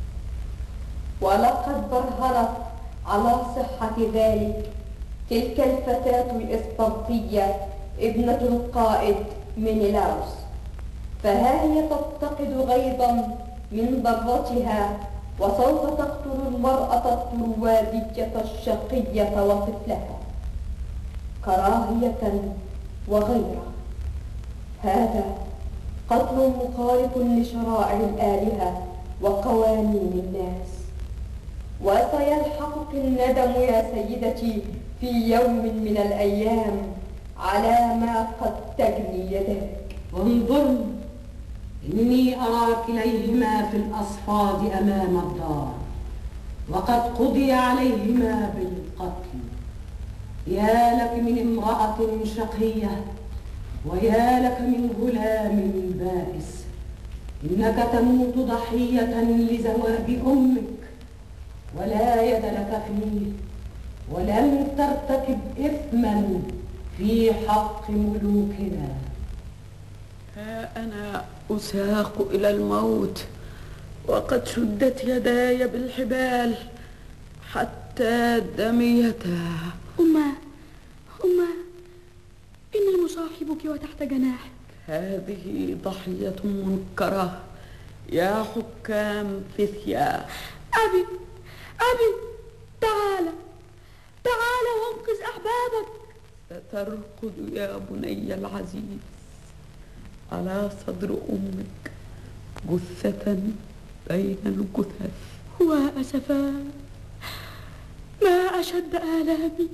ولقد برهنت على صحة ذلك تلك الفتاة الإسبرطية ابنة القائد مينيلاوس، فها هي تفتقد غيظا من ضرتها، وسوف تقتل المرأة الطروادية الشقية وطفلها كراهية وغيرة. هذا قتل مخالف لشرائع الآلهة وقوانين الناس، وسيلحقك الندم يا سيدتي في يوم من الأيام على ما قد تجني يداك. انظرن، إني أرى كليهما في الأصفاد أمام الدار، وقد قضي عليهما بالقتل. يا لك من امرأة شقية، ويا لك من غلام بائس، إنك تموت ضحية لزواج أمك ولا يد لك فيه، ولم ترتكب إثما في حق ملوكنا. ها أنا أساق إلى الموت وقد شدت يداي بالحبال حتى دميتا. أمه أمه إني مصاحبك وتحت جناحك. هذه ضحية منكرة يا حكام فيثيا. أبي أبي تعال تعال وانقذ أحبابك. سترقد يا بني العزيز على صدر أمك جثة بين الجثث. وأسفا ما أشد آلامي،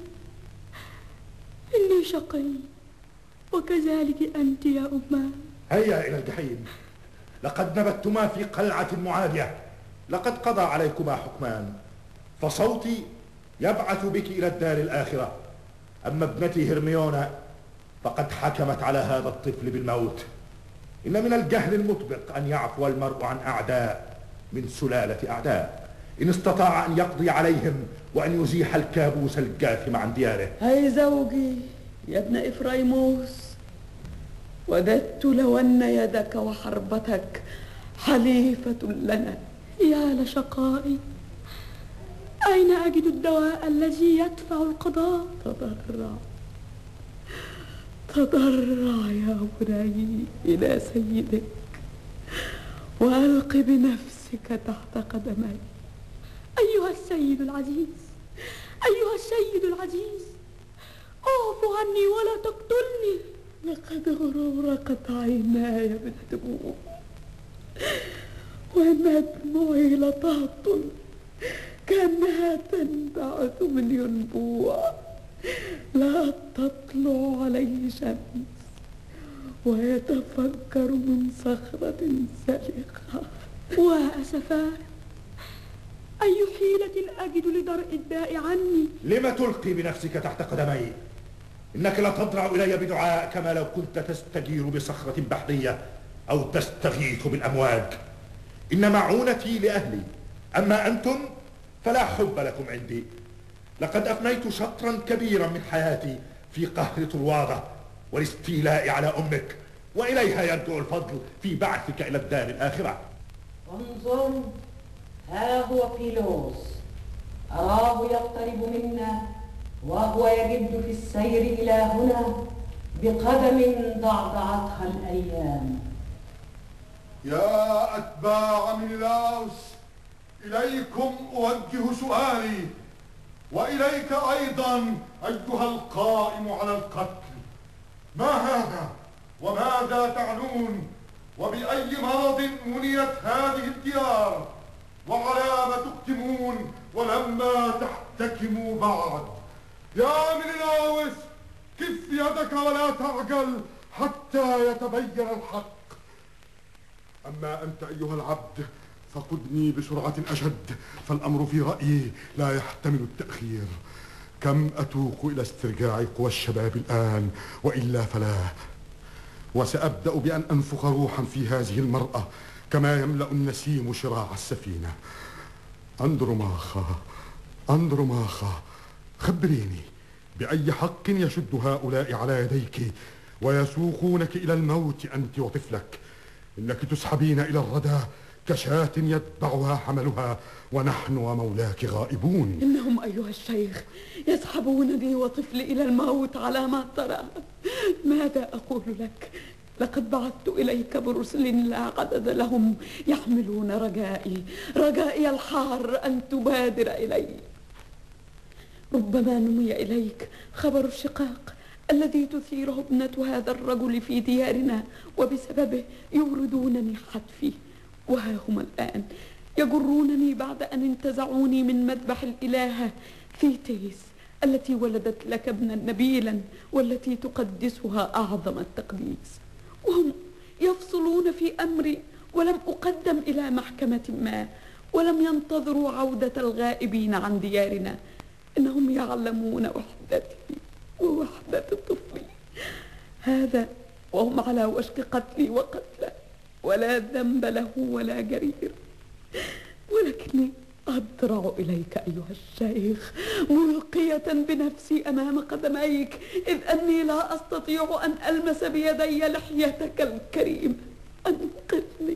إني شقي وكذلك أنت يا أمه. هيا إلى الجحيم، لقد نبتما في قلعة معادية، لقد قضى عليكما حكمان، فصوتي يبعث بك إلى الدار الآخرة. أما ابنتي هرميونا فقد حكمت على هذا الطفل بالموت. إن من الجهل المطبق أن يعفو المرء عن أعداء من سلالة أعداء، إن استطاع أن يقضي عليهم وأن يزيح الكابوس الجاثم عن دياره. هاي زوجي يا ابن إفرايموس، وددت لو أن يدك وحربتك حليفة لنا. يا لشقائي، أين أجد الدواء الذي يدفع القضاء؟ تضرع تضرع يا بني إلى سيدك، وألق بنفسك تحت قدمي. أيها السيد العزيز، أيها السيد العزيز، اعف عني ولا تقتلني. لقد غرقت عيناي بالدموع، وإن دموعي لتهطل كأنها تنبعث من ينبوع لا تطلع عليه شمس ويتفجر من صخرة سلقة. وأسفا أي حيلة أجد لدرء الداء عني؟ لم تلقي بنفسك تحت قدمي؟ إنك لا تضرع إلي بدعاء كما لو كنت تستجير بصخرة بحرية أو تستغيث بالأمواج. إن معونتي لأهلي، أما أنتم فلا حب لكم عندي. لقد أفنيت شطرا كبيرا من حياتي في قهر طروادة والاستيلاء على أمك، وإليها يرجع الفضل في بعثك إلى الدار الآخرة. انظر، ها هو فيلوس، أراه يقترب منا وهو يجد في السير إلى هنا بقدم ضعضعتها الأيام. يا أتباع منلاوس، إليكم أوجه سؤالي، وإليك أيضا أيها القائم على القتل. ما هذا وماذا تعنون؟ وبأي مرض منيت هذه الديار؟ وعلى ما تكتمون ولما تحتكموا بعد؟ يا منلاوس، كف يدك ولا تعجل حتى يتبين الحق. أما أنت أيها العبد فقدني بسرعة أشد، فالأمر في رأيي لا يحتمل التأخير. كم أتوق إلى استرجاع قوى الشباب الآن، وإلا فلا. وسأبدأ بأن أنفخ روحا في هذه المرأة كما يملأ النسيم شراع السفينة. أندروماخا، أندروماخا، خبريني بأي حق يشد هؤلاء على يديك ويسوقونك إلى الموت أنت وطفلك؟ إنك تسحبين إلى الردى كشاة يتبعها حملها، ونحن ومولاك غائبون. إنهم أيها الشيخ يسحبونني وطفلي إلى الموت على ما ترى. ماذا أقول لك؟ لقد بعثت إليك برسل لا عدد لهم يحملون رجائي، رجائي الحار أن تبادر إلي. ربما نمي إليك خبر الشقاق الذي تثيره ابنة هذا الرجل في ديارنا، وبسببه يوردونني حتفي. وها هم الآن يجرونني بعد أن انتزعوني من مذبح الإلهة ثيتيس التي ولدت لك ابنا نبيلا والتي تقدسها أعظم التقديس، وهم يفصلون في أمري ولم أقدم إلى محكمة ما، ولم ينتظروا عودة الغائبين عن ديارنا. إنهم يعلمون وحدتي ووحدة طفلي هذا، وهم على وشك قتلي وقتله، ولا ذنب له ولا جرير. ولكني أضرع إليك أيها الشيخ ملقية بنفسي أمام قدميك، إذ أني لا أستطيع أن ألمس بيدي لحيتك الكريمة. أنقذني،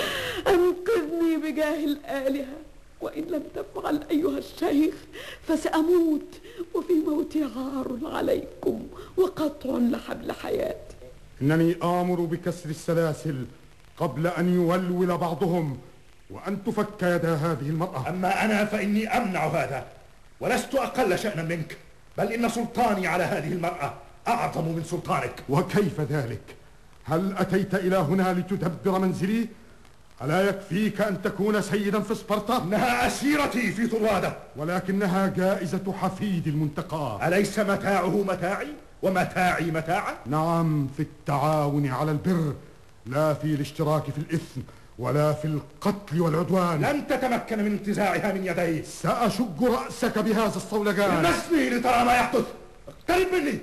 أنقذني بجاه الآلهة، وإن لم تفعل أيها الشيخ فسأموت، وفي موتي عار عليكم وقطع لحبل حياتي. إنني آمر بكسر السلاسل قبل أن يولول بعضهم، وأن تفك يدا هذه المرأة. أما أنا فإني أمنع هذا، ولست أقل شأنا منك، بل إن سلطاني على هذه المرأة أعظم من سلطانك. وكيف ذلك؟ هل أتيت إلى هنا لتدبر منزلي؟ ألا يكفيك أن تكون سيدا في سبارتا؟ إنها أسيرتي في طروادة، ولكنها جائزة حفيد المنتقى. أليس متاعه متاعي ومتاعي متاعه؟ نعم، في التعاون على البر، لا في الاشتراك في الإثم ولا في القتل والعدوان. لن تتمكن من انتزاعها من يدي. سأشج رأسك بهذا الصولجان. لمسني لترى ما يحدث، اقترب مني.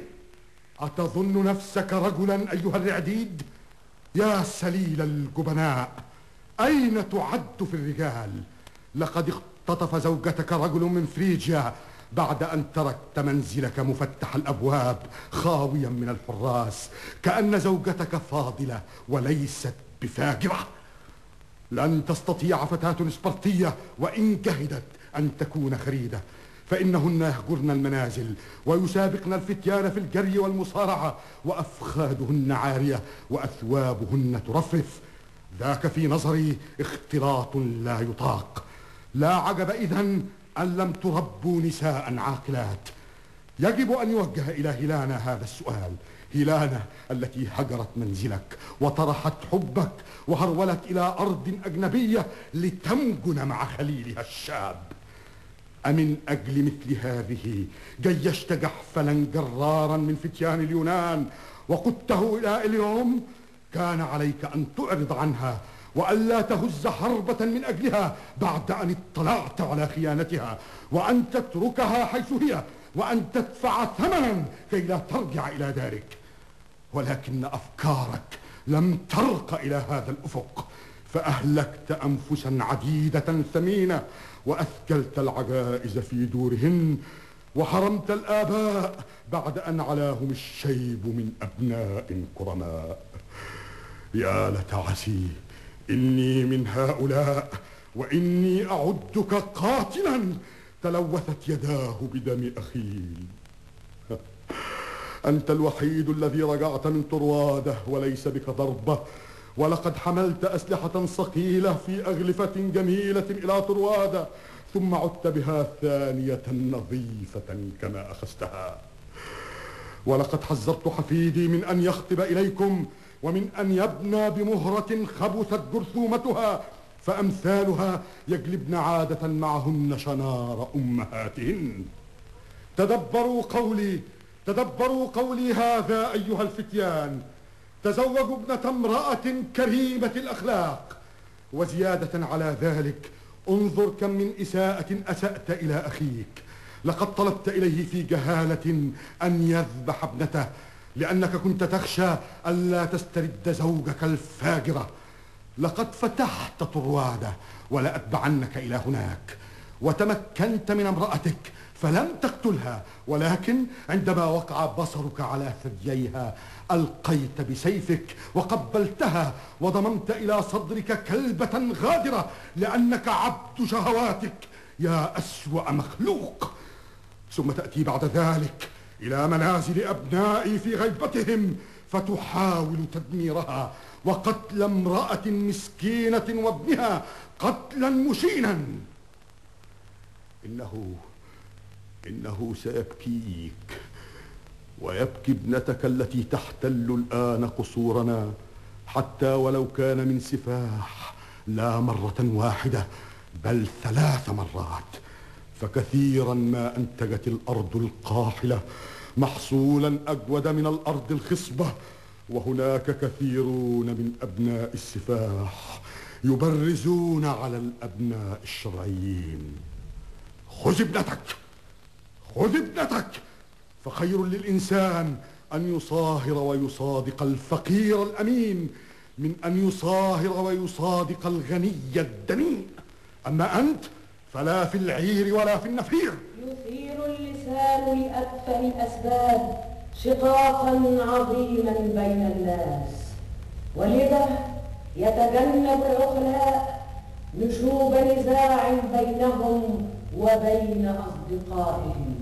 أتظن نفسك رجلا أيها الرعديد؟ يا سليل الجبناء، أين تعد في الرجال؟ لقد اختطف زوجتك رجل من فريجيا بعد أن تركت منزلك مفتح الأبواب خاويا من الحراس، كأن زوجتك فاضلة وليست بفاجرة. لن تستطيع فتاة سبرتية وإن جهدت أن تكون خريدة، فإنهن يهجرن المنازل ويسابقن الفتيان في الجري والمصارعة، وأفخاذهن عارية وأثوابهن ترفرف. ذاك في نظري اختلاط لا يطاق. لا عجب إذن أن لم تربوا نساء عاقلات. يجب أن يوجه إلى هيلانا هذا السؤال، هيلانا التي هجرت منزلك وطرحت حبك وهرولت إلى أرض أجنبية لتمجن مع خليلها الشاب. أمن أجل مثل هذه جيشت جحفلا جرارا من فتيان اليونان وقدته إلى اليوم؟ كان عليك أن تعرض عنها وألا تهز حربة من أجلها بعد أن اطلعت على خيانتها، وأن تتركها حيث هي، وأن تدفع ثمنا كي لا ترجع إلى دارك. ولكن أفكارك لم ترق إلى هذا الأفق، فأهلكت أنفسا عديدة ثمينة، وأثكلت العجائز في دورهن، وحرمت الآباء بعد أن علاهم الشيب من أبناء كرماء. يا لتعسي إني من هؤلاء، وإني أعدك قاتلا تلوثت يداه بدم أخيل. أنت الوحيد الذي رجعت من طروادة وليس بك ضربة، ولقد حملت أسلحة صقيلة في أغلفة جميلة إلى طروادة، ثم عدت بها ثانية نظيفة كما أخذتها. ولقد حذرت حفيدي من أن يخطب إليكم، ومن أن يبنى بمهرة خبثت جرثومتها، فأمثالها يجلبن عادة معهن شنار أمهاتهن. تدبروا قولي تدبروا قولي هذا أيها الفتيان، تزوجوا ابنة امرأة كريمة الأخلاق. وزيادة على ذلك انظر كم من إساءة أسأت إلى أخيك. لقد طلبت إليه في جهالة أن يذبح ابنته، لأنك كنت تخشى ألا تسترد زوجك الفاجرة. لقد فتحت طروادة ولأتبعنك إلى هناك، وتمكنت من امرأتك فلم تقتلها، ولكن عندما وقع بصرك على ثدييها ألقيت بسيفك وقبلتها، وضممت إلى صدرك كلبة غادرة، لأنك عبد شهواتك يا أسوأ مخلوق. ثم تأتي بعد ذلك إلى منازل أبنائي في غيبتهم، فتحاول تدميرها وقتل امرأة مسكينة وابنها قتلا مشينا. إنه إنه سيبكيك، ويبكي ابنتك التي تحتل الآن قصورنا، حتى ولو كان من سفاح، لا مرة واحدة بل ثلاث مرات. فكثيرا ما أنتجت الأرض القاحلة محصولا أجود من الأرض الخصبة، وهناك كثيرون من أبناء السفاح يبرزون على الأبناء الشرعيين. خذ ابنتك خذ ابنتك فخير للإنسان أن يصاهر ويصادق الفقير الأمين من أن يصاهر ويصادق الغني الدنيء. أما أنت فلا في العير ولا في النفير. يثير اللسان لأتفه الأسباب شقاقا عظيما بين الناس، ولذا يتجنب العقلاء نشوب نزاع بينهم وبين أصدقائهم.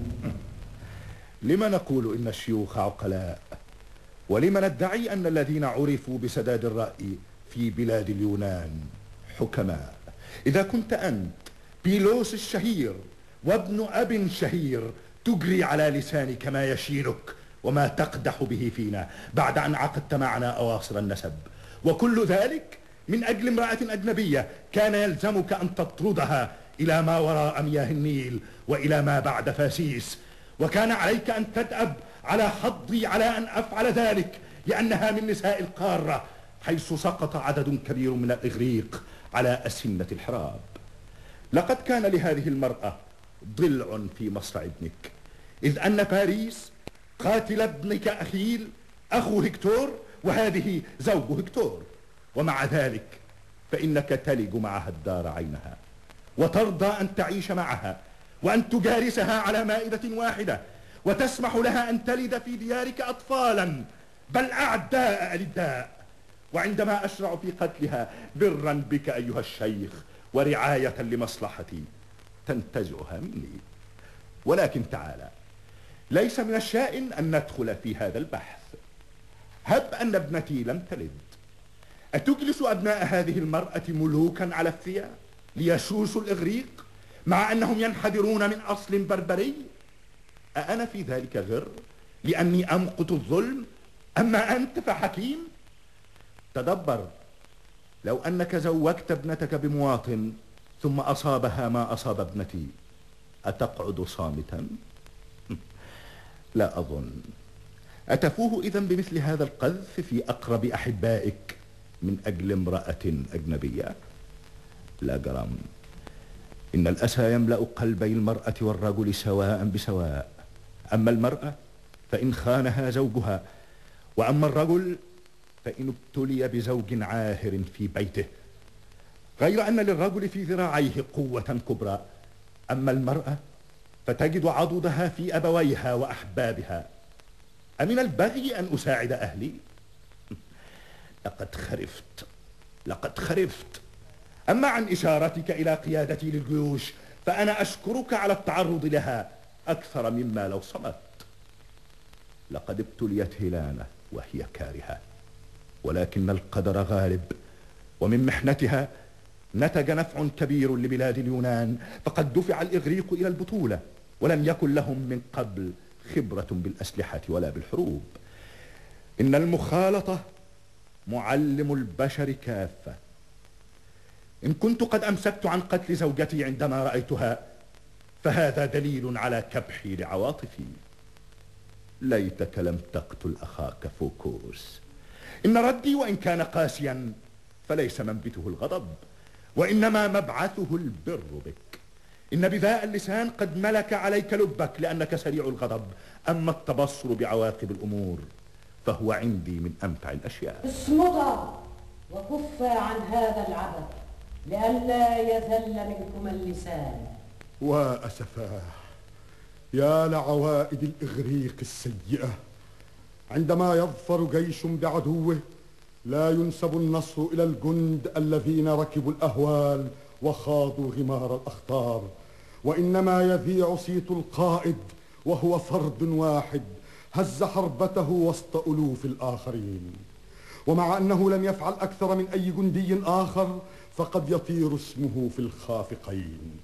لما نقول إن الشيوخ عقلاء؟ ولما ندعي أن الذين عرفوا بسداد الرأي في بلاد اليونان حكماء؟ إذا كنت أنت بيلوس الشهير وابن أب شهير تجري على لسانك ما يشينك وما تقدح به فينا بعد أن عقدت معنا أواصر النسب، وكل ذلك من أجل امرأة أجنبية كان يلزمك أن تطردها إلى ما وراء مياه النيل وإلى ما بعد فاسيس، وكان عليك أن تدأب على حظي على أن أفعل ذلك، لأنها من نساء القارة، حيث سقط عدد كبير من الإغريق على أسنة الحراب. لقد كان لهذه المرأة ضلع في مصرع ابنك، إذ أن باريس قاتل ابنك أخيل أخو هكتور، وهذه زوج هكتور، ومع ذلك فإنك تلج معها الدار عينها، وترضى أن تعيش معها، وأن تجالسها على مائدة واحدة، وتسمح لها أن تلد في ديارك أطفالا بل أعداء للداء. وعندما أشرع في قتلها برا بك أيها الشيخ ورعاية لمصلحتي تنتزعها مني. ولكن تعالى، ليس من الشائن أن ندخل في هذا البحث. هب أن ابنتي لم تلد، أتجلس أبناء هذه المرأة ملوكا على الثياب ليشوشوا الإغريق مع أنهم ينحدرون من أصل بربري؟ أأنا في ذلك غر لأني أمقت الظلم؟ أما أنت فحكيم. تدبر، لو أنك زوجت ابنتك بمواطن ثم أصابها ما أصاب ابنتي، أتقعد صامتا؟ لا أظن. أتفوه إذن بمثل هذا القذف في أقرب أحبائك من أجل امرأة أجنبية؟ لا جرم، إن الأسى يملأ قلبي المرأة والرجل سواء بسواء. أما المرأة فإن خانها زوجها، وأما الرجل فإن ابتلي بزوج عاهر في بيته. غير أن للرجل في ذراعيه قوة كبرى، أما المرأة فتجد عضدها في أبويها وأحبابها. أمن البغي أن أساعد أهلي؟ لقد خرفت، لقد خرفت. أما عن إشارتك إلى قيادتي للجيوش فأنا أشكرك على التعرض لها أكثر مما لو صمت. لقد ابتليت هيلانا وهي كارهة، ولكن القدر غالب، ومن محنتها نتج نفع كبير لبلاد اليونان، فقد دفع الإغريق إلى البطولة ولم يكن لهم من قبل خبرة بالأسلحة ولا بالحروب. إن المخالطة معلم البشر كافة. إن كنت قد أمسكت عن قتل زوجتي عندما رأيتها فهذا دليل على كبحي لعواطفي. ليتك لم تقتل أخاك فوكوس. إن ردي وإن كان قاسيا فليس منبته الغضب، وإنما مبعثه البر بك. إن بذاء اللسان قد ملك عليك لبك لأنك سريع الغضب، أما التبصر بعواقب الأمور فهو عندي من أمتع الأشياء. اصمتا وكف عن هذا العبث لئلا يزل منكم اللسان. وأسفاه يا لعوائد الإغريق السيئة، عندما يظفر جيش بعدوه لا ينسب النصر إلى الجند الذين ركبوا الأهوال وخاضوا غمار الأخطار، وإنما يذيع صيت القائد وهو فرد واحد هز حربته وسط ألوف الآخرين. ومع أنه لم يفعل أكثر من أي جندي آخر فقد يطير اسمه في الخافقين.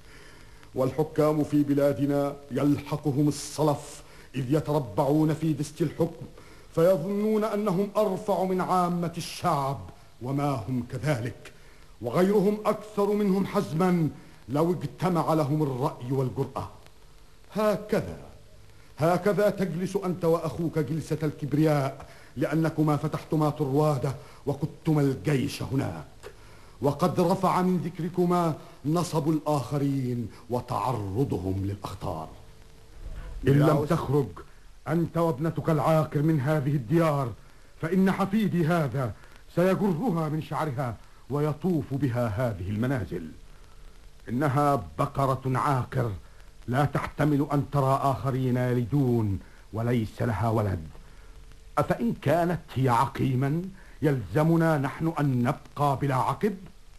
والحكام في بلادنا يلحقهم الصلف إذ يتربعون في دست الحكم، فيظنون أنهم أرفع من عامة الشعب وما هم كذلك، وغيرهم أكثر منهم حزما لو اجتمع لهم الرأي والجرأة. هكذا هكذا تجلس أنت وأخوك جلسة الكبرياء، لأنكما فتحتما طروادة وقدتما الجيش هناك، وقد رفع من ذكركما نصب الآخرين وتعرضهم للأخطار. إن لم تخرج أنت وابنتك العاقر من هذه الديار فإن حفيدي هذا سيجرها من شعرها ويطوف بها هذه المنازل. إنها بقرة عاقر لا تحتمل أن ترى آخرين يلدون وليس لها ولد. أفإن كانت هي عقيما يلزمنا نحن أن نبقى بلا عقب؟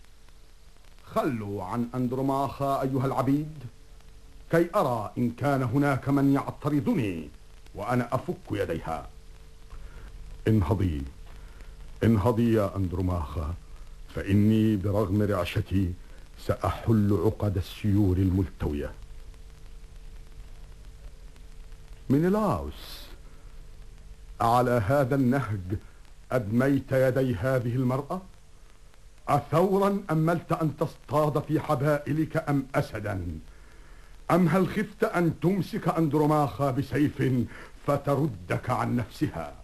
خلوا عن أندروماخا أيها العبيد كي أرى إن كان هناك من يعترضني وأنا أفك يديها. انهضي انهضي يا أندروماخا، فإني برغم رعشتي سأحل عقد السيور الملتوية. منيلاوس، على هذا النهج أدميت يدي هذه المرأة؟ أثورا أملت أن تصطاد في حبائلك أم أسدا؟ أم هل خفت أن تمسك أندروماخا بسيف فتردك عن نفسها؟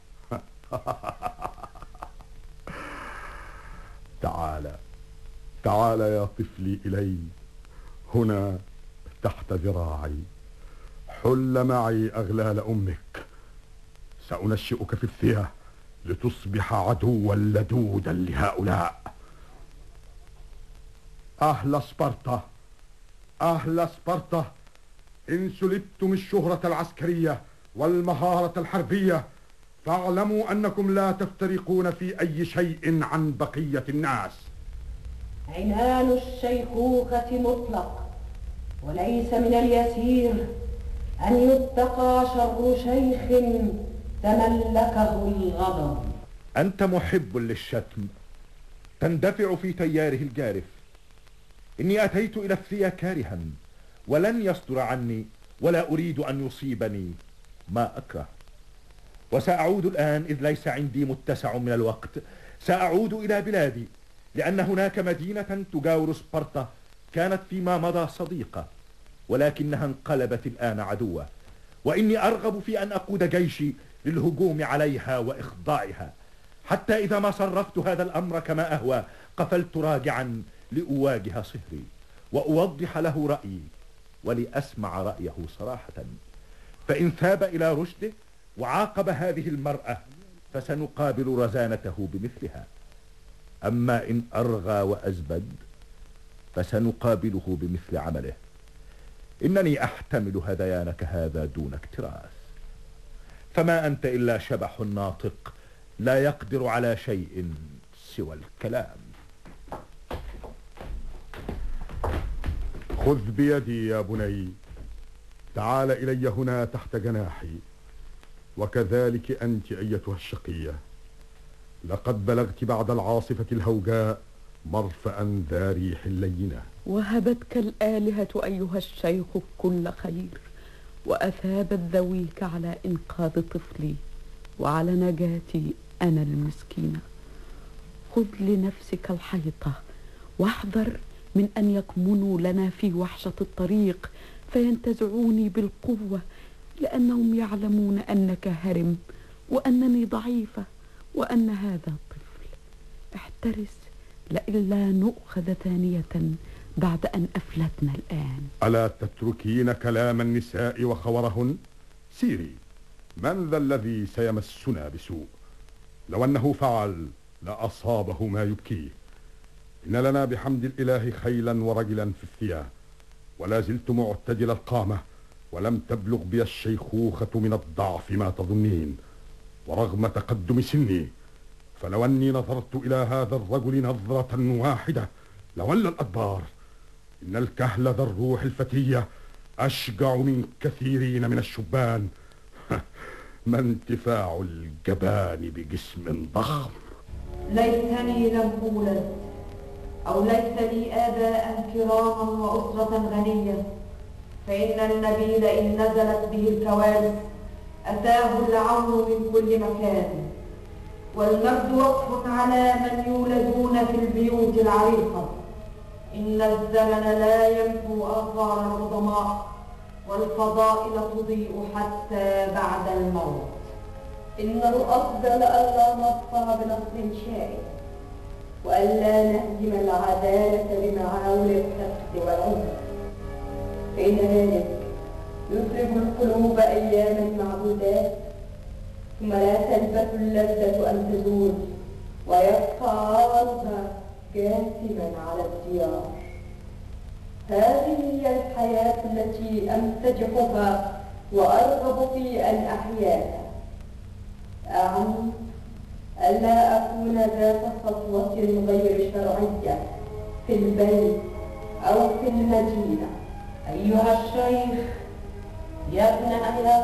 تعال تعال يا طفلي إلي هنا تحت ذراعي، حل معي أغلال أمك، سأنشئك في الثية لتصبح عدوا لدودا لهؤلاء. أهل سبارتا أهل سبارتا، إن سلبتم الشهرة العسكرية والمهارة الحربية فاعلموا أنكم لا تفترقون في أي شيء عن بقية الناس. عنان الشيخوخة مطلق، وليس من اليسير أن يتقى شر شيخ تملكه الغضب. أنت محب للشتم، تندفع في تياره الجارف. إني أتيت إلى الثية كارها، ولن يصدر عني ولا أريد أن يصيبني ما أكره. وسأعود الآن إذ ليس عندي متسع من الوقت، سأعود إلى بلادي، لأن هناك مدينة تجاور سبارتا كانت فيما مضى صديقة، ولكنها انقلبت الآن عدوة، وإني أرغب في أن أقود جيشي للهجوم عليها وإخضاعها، حتى إذا ما صرفت هذا الأمر كما أهوى قفلت راجعا لأواجه صهري وأوضح له رأيي ولأسمع رأيه صراحة. فإن ثاب إلى رشده وعاقب هذه المرأة فسنقابل رزانته بمثلها، أما إن أرغى وأزبد فسنقابله بمثل عمله. إنني أحتمل هذيانك هذا دون اكتراث، فما أنت إلا شبح ناطق لا يقدر على شيء سوى الكلام. خذ بيدي يا بني، تعال إلي هنا تحت جناحي، وكذلك أنت أيتها الشقية. لقد بلغت بعد العاصفة الهوجاء مرفأ ذا ريح لينة. وهبتك الآلهة أيها الشيخ كل خير، وأثابت ذويك على إنقاذ طفلي وعلى نجاتي أنا المسكينة. خذ لنفسك الحيطة واحذر من أن يكمنوا لنا في وحشة الطريق فينتزعوني بالقوة، لأنهم يعلمون أنك هرم وأنني ضعيفة وأن هذا طفل. احترس لئلا نؤخذ ثانية بعد أن أفلتنا الآن. ألا تتركين كلام النساء وخورهن؟ سيري، من ذا الذي سيمسنا بسوء؟ لو أنه فعل لأصابه ما يبكيه. إن لنا بحمد الإله خيلا ورجلا في الثياب، ولا زلت معتدل القامة، ولم تبلغ بي الشيخوخة من الضعف ما تظنين، ورغم تقدم سني فلو أني نظرت إلى هذا الرجل نظرة واحدة لولى الأدبار. إن الكهل ذا الروح الفتية أشجع من كثيرين من الشبان. ما انتفاع الجبان بجسم ضخم. ليتني لم أولد، أو ليت لي آباء كراما وأسرة غنية، فإن النبيل إن نزلت به الكوارث أتاه العون من كل مكان، والمجد وقف على من يولدون في البيوت العريقة. إن الزمن لا يمحو آثار العظماء، والفضائل تضيء حتى بعد الموت. إن الأفضل ألا نظفر بنصر شائع، وألا نهزم العدالة بمعاول الحقد والعنف، فإن ذلك يفرغ القلوب أياما معدودات، ثم لا تلبث اللذة أن تزول، ويبقى عارضها جاثما على الديار. هذه هي الحياة التي أمتدحها وأرغب في أن أحياها. أعني ألا أكون ذات خطوة غير شرعية في البيت أو في المدينة. أيها الشيخ يا ابن أخي،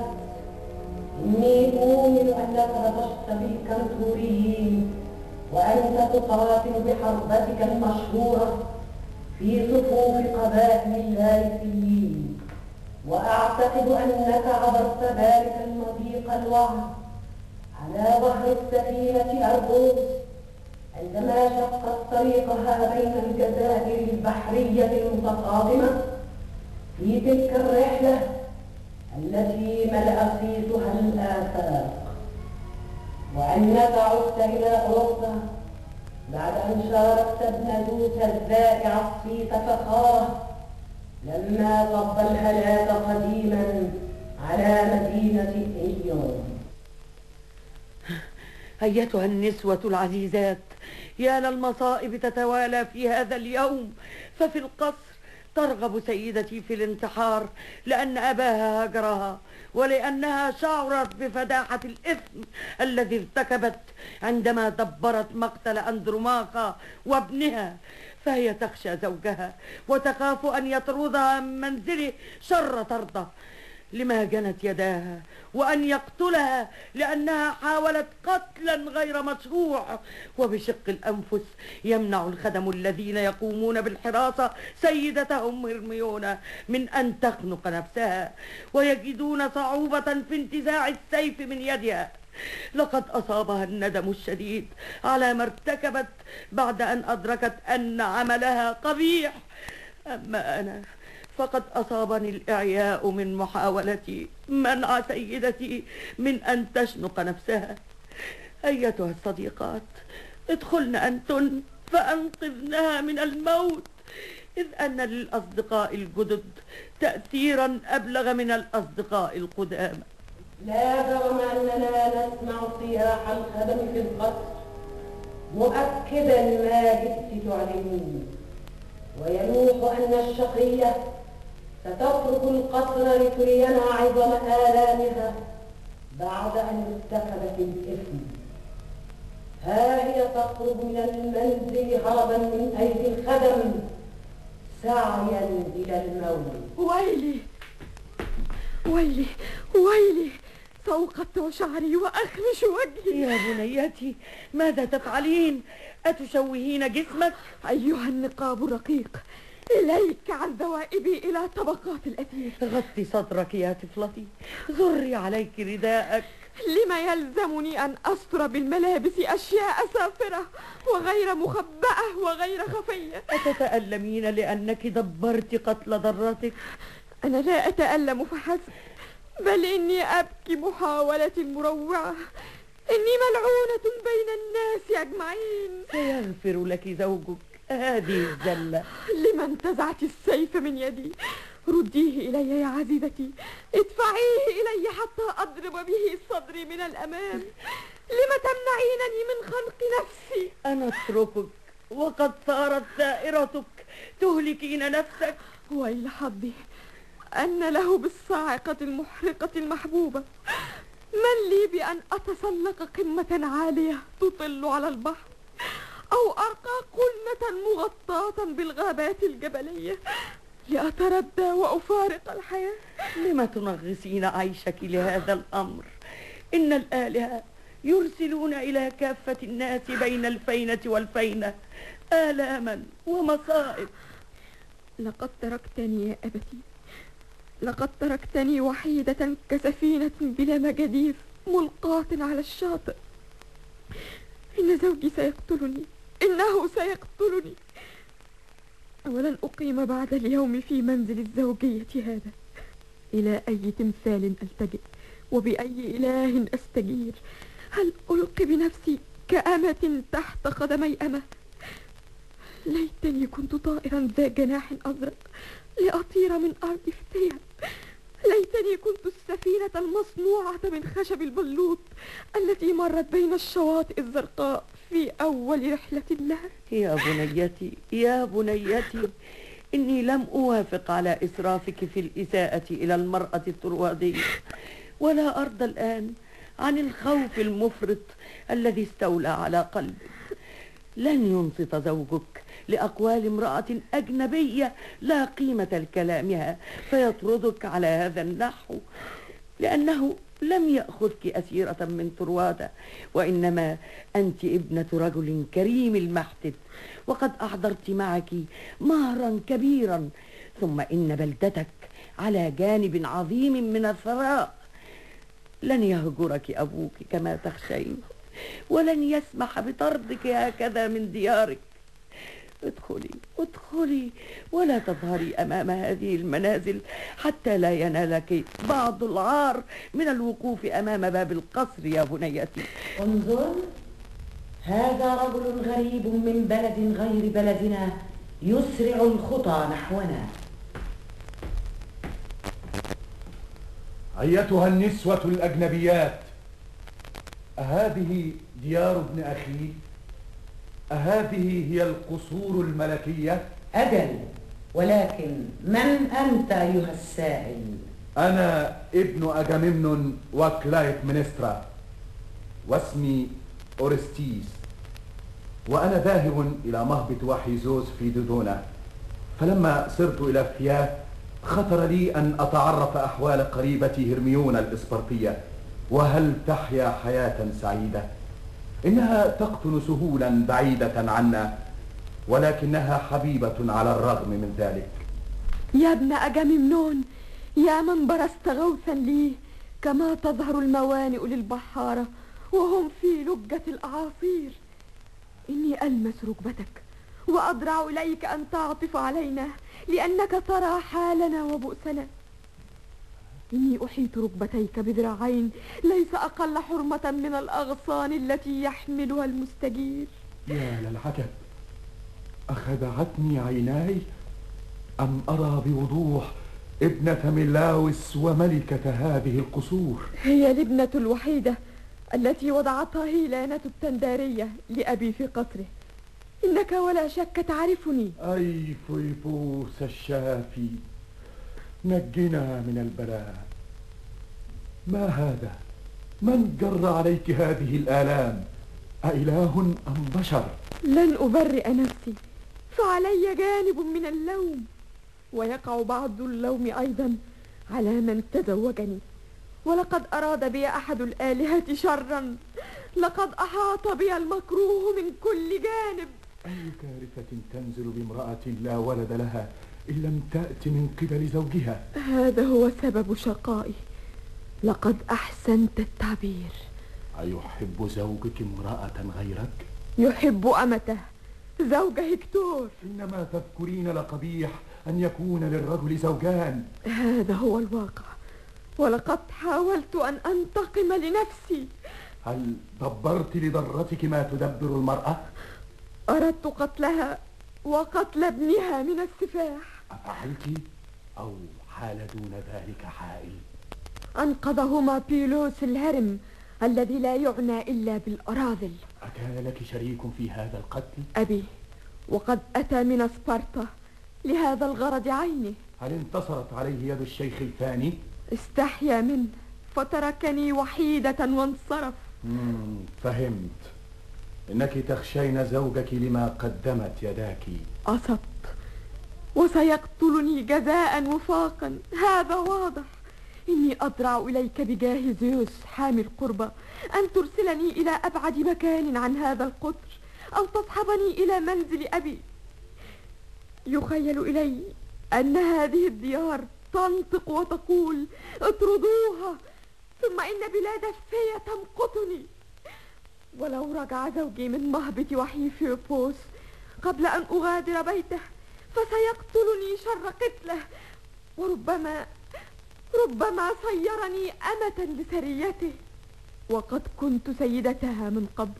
إني أؤمن أنك بطشت بالكنتوريين، وأنت تقاتل بحربتك المشهورة في صفوف قبائل اللايثيين، وأعتقد أنك عبرت ذلك المضيق الوعر على ظهر السفينة أرجوز عندما شقت طريقها بين الجزائر البحرية المتصادمة في تلك الرحلة التي ملأ صيتها الآفاق، وأنك عدت إلى أوروبا بعد أن شاركت ابن دوس الذائع الصيت فخارة لما ضب الهلاك قديما على مدينة إيون. أيتها النسوة العزيزات، يا للمصائب تتوالى في هذا اليوم. ففي القصر ترغب سيدتي في الانتحار لأن أباها هجرها، ولأنها شعرت بفداحة الإثم الذي ارتكبت عندما دبرت مقتل أندروماخا وابنها، فهي تخشى زوجها وتخاف أن يطردها من منزله شر طرده لما جنت يداها، وأن يقتلها لأنها حاولت قتلا غير مشروع. وبشق الأنفس يمنع الخدم الذين يقومون بالحراسة سيدتهم هرميونا من أن تخنق نفسها، ويجدون صعوبة في انتزاع السيف من يدها. لقد أصابها الندم الشديد على ما ارتكبت بعد أن أدركت أن عملها قبيح. أما أنا فقد أصابني الإعياء من محاولتي منع سيدتي من أن تشنق نفسها. أيتها الصديقات، ادخلن أنتن فأنقذنها من الموت، إذ أن للأصدقاء الجدد تأثيرا أبلغ من الأصدقاء القدامى. لا جرم أننا نسمع صياح الخدم في القصر مؤكدا ما جئت تعلمون، ويلوح أن الشقية ستترك القصر لترينا عظم آلامها بعد أن ارتكبت الإثم. ها هي تخرج من المنزل هربا من أيدي الخدم سعيا إلى الموت. ويلي ويلي ويلي، سأقطع شعري وأخمش وجهي. يا بنيتي ماذا تفعلين؟ أتشوهين جسمك؟ أيها النقاب الرقيق، إليك عن ذوائبي إلى طبقات الأثير. غطي صدرك يا طفلتي، ذري عليك رداءك. لما يلزمني أن أستر بالملابس أشياء سافرة وغير مخبأة وغير خفية؟ أتتألمين لأنك دبرت قتل ضرتك؟ أنا لا أتألم فحسب، بل إني أبكي محاولة مروعة. إني ملعونة بين الناس أجمعين. سيغفر لك زوجك هذه الزلة. لما انتزعت السيف من يدي؟ رديه إلي يا عزيزتي، ادفعيه إلي حتى أضرب به صدري من الأمام. لما تمنعينني من خنق نفسي؟ أنا أتركك وقد ثارت ثائرتك، تهلكين نفسك. ويل حظي أن له بالصاعقة المحرقة المحبوبة. من لي بأن أتسلق قمة عالية تطل على البحر، أو أرقى قلة مغطاة بالغابات الجبلية لأتردى وأفارق الحياة؟ لما تنغصين عيشك لهذا الأمر؟ إن الآلهة يرسلون إلى كافة الناس بين الفينة والفينة آلاما ومصائب. لقد تركتني يا أبتي، لقد تركتني وحيدة كسفينة بلا مجاديف ملقاة على الشاطئ. إن زوجي سيقتلني، إنه سيقتلني، ولن أقيم بعد اليوم في منزل الزوجية هذا. إلى أي تمثال ألتجئ وبأي إله أستجير؟ هل ألقي بنفسي كأمة تحت قدمي أمة؟ ليتني كنت طائرا ذا جناح أزرق لأطير من أرض فتية. ليتني كنت السفينة المصنوعة من خشب البلوط التي مرت بين الشواطئ الزرقاء في أول رحلة لها. يا بنيتي يا بنيتي، إني لم أوافق على إسرافك في الإساءة إلى المرأة الطروادية، ولا أرضى الآن عن الخوف المفرط الذي استولى على قلبك. لن ينصت زوجك لأقوال امرأة أجنبية لا قيمة لكلامها فيطردك على هذا النحو، لأنه لم يأخذك أسيرة من طروادة، وإنما أنت ابنة رجل كريم المحتد، وقد أحضرت معك مهرا كبيرا، ثم إن بلدتك على جانب عظيم من الثراء. لن يهجرك أبوك كما تخشين، ولن يسمح بطردك هكذا من ديارك. ادخلي ادخلي ولا تظهري أمام هذه المنازل حتى لا ينالك بعض العار من الوقوف أمام باب القصر يا بنيتي. انظر، هذا رجل غريب من بلد غير بلدنا يسرع الخطى نحونا. أيتها النسوة الأجنبيات، أهذه ديار ابن أخي؟ أهذه هي القصور الملكية؟ أجل، ولكن من أنت أيها السائل؟ أنا ابن أجاممنون وكلايت منسترا، واسمي أورستيس، وأنا ذاهب إلى مهبط وحي زوز في دودونا. فلما صرت إلى فياه خطر لي أن أتعرف أحوال قريبتي هرميون الإسبرطية، وهل تحيا حياة سعيدة؟ إنها تقطن سهولا بعيدة عنا، ولكنها حبيبة على الرغم من ذلك. يا ابن أجاممنون، يا من برست غوثا لي، كما تظهر الموانئ للبحارة وهم في لجة الأعاصير. إني ألمس ركبتك وأضرع إليك أن تعطف علينا، لأنك ترى حالنا وبؤسنا. إني أحيط ركبتيك بذراعين ليس أقل حرمة من الأغصان التي يحملها المستجير. يا للعجب، أخدعتني عيناي أم أرى بوضوح ابنة ملاوس وملكة هذه القصور؟ هي الابنة الوحيدة التي وضعتها هيلانة التندارية لأبي في قصره. إنك ولا شك تعرفني. أي فيبوس الشافي، نجنا من البلاء. ما هذا؟ من جر عليك هذه الآلام؟ أإله أم بشر؟ لن أبرئ نفسي، فعلي جانب من اللوم، ويقع بعض اللوم أيضا على من تزوجني. ولقد أراد بي أحد الآلهة شرا، لقد أحاط بي المكروه من كل جانب. أي كارثة تنزل بامرأة لا ولد لها إن لم تأت من قبل زوجها؟ هذا هو سبب شقائي. لقد أحسنت التعبير. أيحب زوجك امرأة غيرك؟ يحب أمته، زوج هكتور. إنما تذكرين لقبيح أن يكون للرجل زوجان. هذا هو الواقع، ولقد حاولت أن أنتقم لنفسي. هل دبرت لضرتك ما تدبر المرأة؟ أردت قتلها وقتل ابنها من السفاح. أفعلت أو حال دون ذلك حائل؟ أنقذهما بيلوس الهرم الذي لا يعنى إلا بالأراذل. أكان لك شريك في هذا القتل؟ أبي، وقد أتى من سبارتا لهذا الغرض عينه. هل انتصرت عليه يد الشيخ الفاني؟ استحيا منه فتركني وحيدة وانصرف. مم فهمت. إنك تخشين زوجك لما قدمت يداك. أصبت، وسيقتلني جزاء وفاقا، هذا واضح. إني أضرع إليك بجاه زيوس حامي القربة أن ترسلني إلى أبعد مكان عن هذا القطر، أو تصحبني إلى منزل أبي. يخيل إلي أن هذه الديار تنطق وتقول اطردوها، ثم إن بلاد الفيا تمقتني. ولو رجع زوجي من مهبط وحي فيبوس قبل أن أغادر بيته فسيقتلني شر قتله، وربما ربما صيرني أمة لسريته، وقد كنت سيدتها من قبل.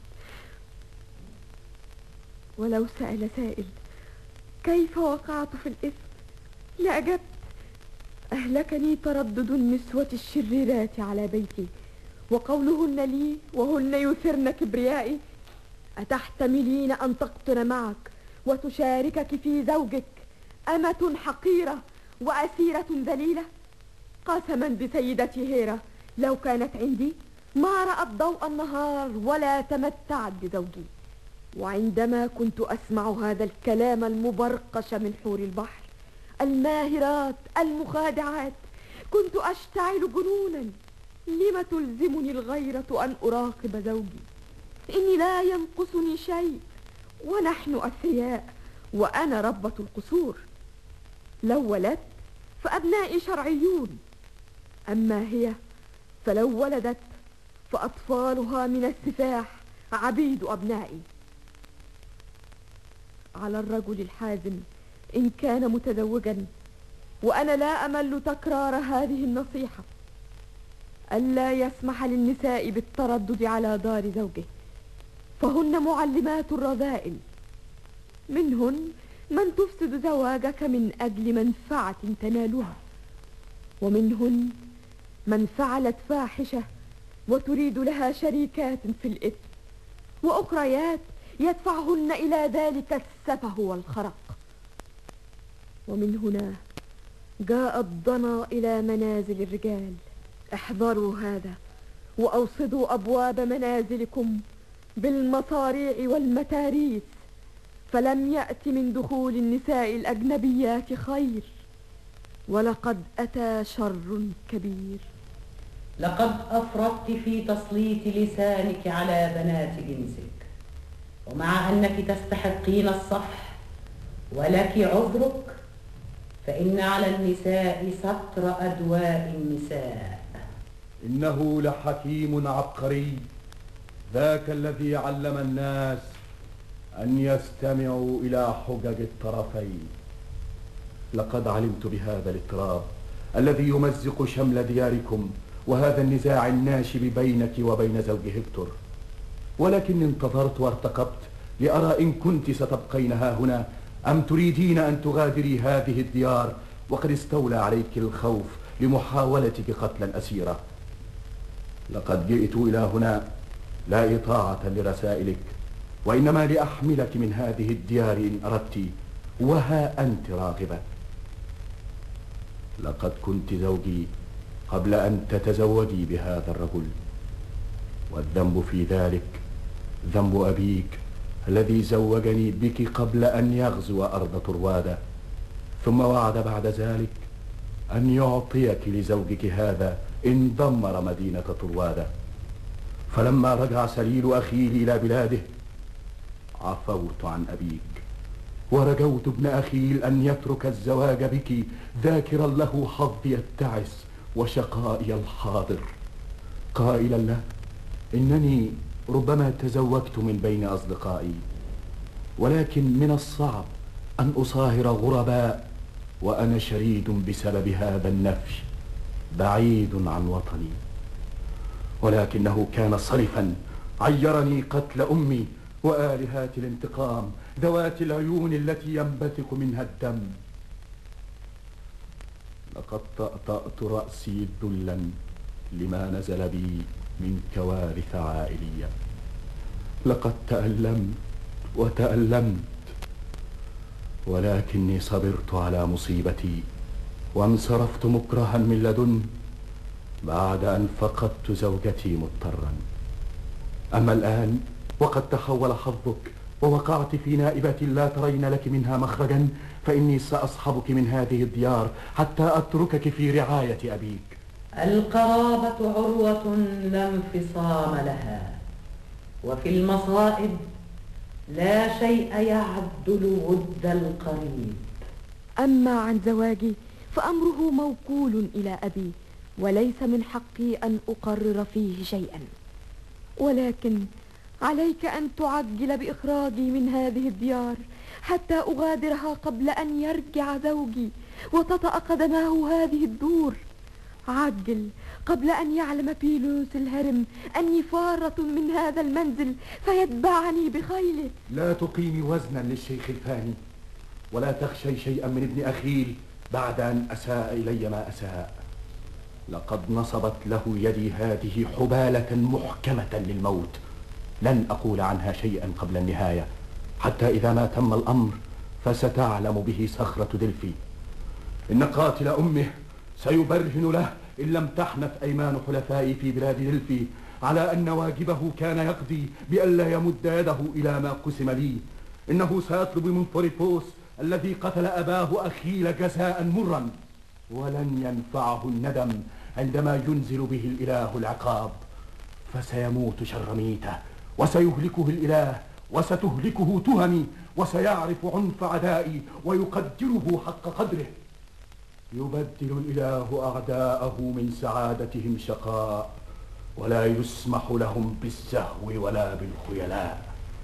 ولو سأل سائل كيف وقعت في الإثم لأجبت أهلكني تردد النسوة الشريرات على بيتي، وقولهن لي وهن يثرن كبريائي: أتحتملين أن تقطن معك وتشاركك في زوجك أمة حقيرة وأسيرة ذليلة؟ قسما بسيدتي هيرا لو كانت عندي ما رأت ضوء النهار ولا تمتعت بزوجي. وعندما كنت أسمع هذا الكلام المبرقش من حور البحر الماهرات المخادعات كنت أشتعل جنونا. لم تلزمني الغيرة أن أراقب زوجي؟ إني لا ينقصني شيء، ونحن أثرياء، وأنا ربة القصور. لو ولدت فأبنائي شرعيون، أما هي فلو ولدت فأطفالها من السفاح عبيد أبنائي. على الرجل الحازم إن كان متزوجا، وأنا لا أمل تكرار هذه النصيحة، ألا يسمح للنساء بالتردد على دار زوجه، فهن معلمات الرذائل. منهن من تفسد زواجك من أجل منفعة تنالها، ومنهن من فعلت فاحشة وتريد لها شريكات في الإثم، وأخريات يدفعهن إلى ذلك السفه والخرق. ومن هنا جاء الضنا إلى منازل الرجال. احذروا هذا، وأوصدوا أبواب منازلكم بالمصاريع والمتاريث، فلم يأت من دخول النساء الأجنبيات خير، ولقد أتى شر كبير. لقد أفرطت في تسليط لسانك على بنات جنسك، ومع أنك تستحقين الصفح ولك عذرك، فإن على النساء ستر أدواء النساء. إنه لحكيم عبقري، ذاك الذي علم الناس أن يستمعوا إلى حجج الطرفين. لقد علمت بهذا الاضطراب الذي يمزق شمل دياركم، وهذا النزاع الناشب بينك وبين زوج هكتور. ولكني انتظرت وارتقبت لأرى إن كنت ستبقين ها هنا أم تريدين أن تغادري هذه الديار وقد استولى عليك الخوف لمحاولتك قتل الأسيرة. لقد جئت إلى هنا لا إطاعة لرسائلك، وإنما لأحملك من هذه الديار إن أردت، وها أنت راغبة. لقد كنت زوجي قبل أن تتزوجي بهذا الرجل، والذنب في ذلك ذنب أبيك الذي زوجني بك قبل أن يغزو أرض طروادة، ثم وعد بعد ذلك أن يعطيك لزوجك هذا إن دمر مدينة طروادة. فلما رجع سليل أخيل إلى بلاده عفوت عن أبيك، ورجوت ابن أخيل أن يترك الزواج بك ذاكرا له حظي التعس وشقائي الحاضر، قائلا له إنني ربما تزوجت من بين أصدقائي، ولكن من الصعب أن أصاهر غرباء وأنا شريد بسبب هذا النفي بعيد عن وطني. ولكنه كان صرفا، عيرني قتل أمي وآلهات الانتقام ذوات العيون التي ينبثق منها الدم. لقد طأطأت رأسي ذلا لما نزل بي من كوارث عائلية. لقد تألمت وتألمت، ولكني صبرت على مصيبتي وانصرفت مكرها من لدن بعد أن فقدت زوجتي مضطرا. أما الآن وقد تحول حظك ووقعت في نائبة لا ترين لك منها مخرجا، فإني سأصحبك من هذه الديار حتى أتركك في رعاية أبيك. القرابة عروة لا انفصام لها، وفي المصائب لا شيء يعدل ود القريب. أما عن زواجي فأمره موكول إلى أبي، وليس من حقي أن أقرر فيه شيئا، ولكن عليك أن تعجل بإخراجي من هذه الديار حتى أغادرها قبل أن يرجع زوجي وتطأ قدماه هذه الدور. عجل قبل أن يعلم بيلوس الهرم أني فارة من هذا المنزل فيتبعني بخيله. لا تقيمي وزنا للشيخ الفاني، ولا تخشي شيئا من ابن أخيل بعد أن أساء إلي ما أساء. لقد نصبت له يدي هذه حبالة محكمة للموت، لن أقول عنها شيئا قبل النهاية، حتى إذا ما تم الأمر فستعلم به صخرة دلفي. إن قاتل أمه سيبرهن له إن لم تحنث أيمان حلفائي في بلاد دلفي على أن واجبه كان يقضي بألا يمد يده إلى ما قسم لي. إنه سيطلب من فوريبوس الذي قتل أباه أخيل جزاء مرا، ولن ينفعه الندم عندما ينزل به الإله العقاب، فسيموت شر ميته وسيهلكه الإله وستهلكه تهمي، وسيعرف عنف عدائي ويقدره حق قدره. يبدل الإله أعداءه من سعادتهم شقاء، ولا يسمح لهم بالسهو ولا بالخيلاء.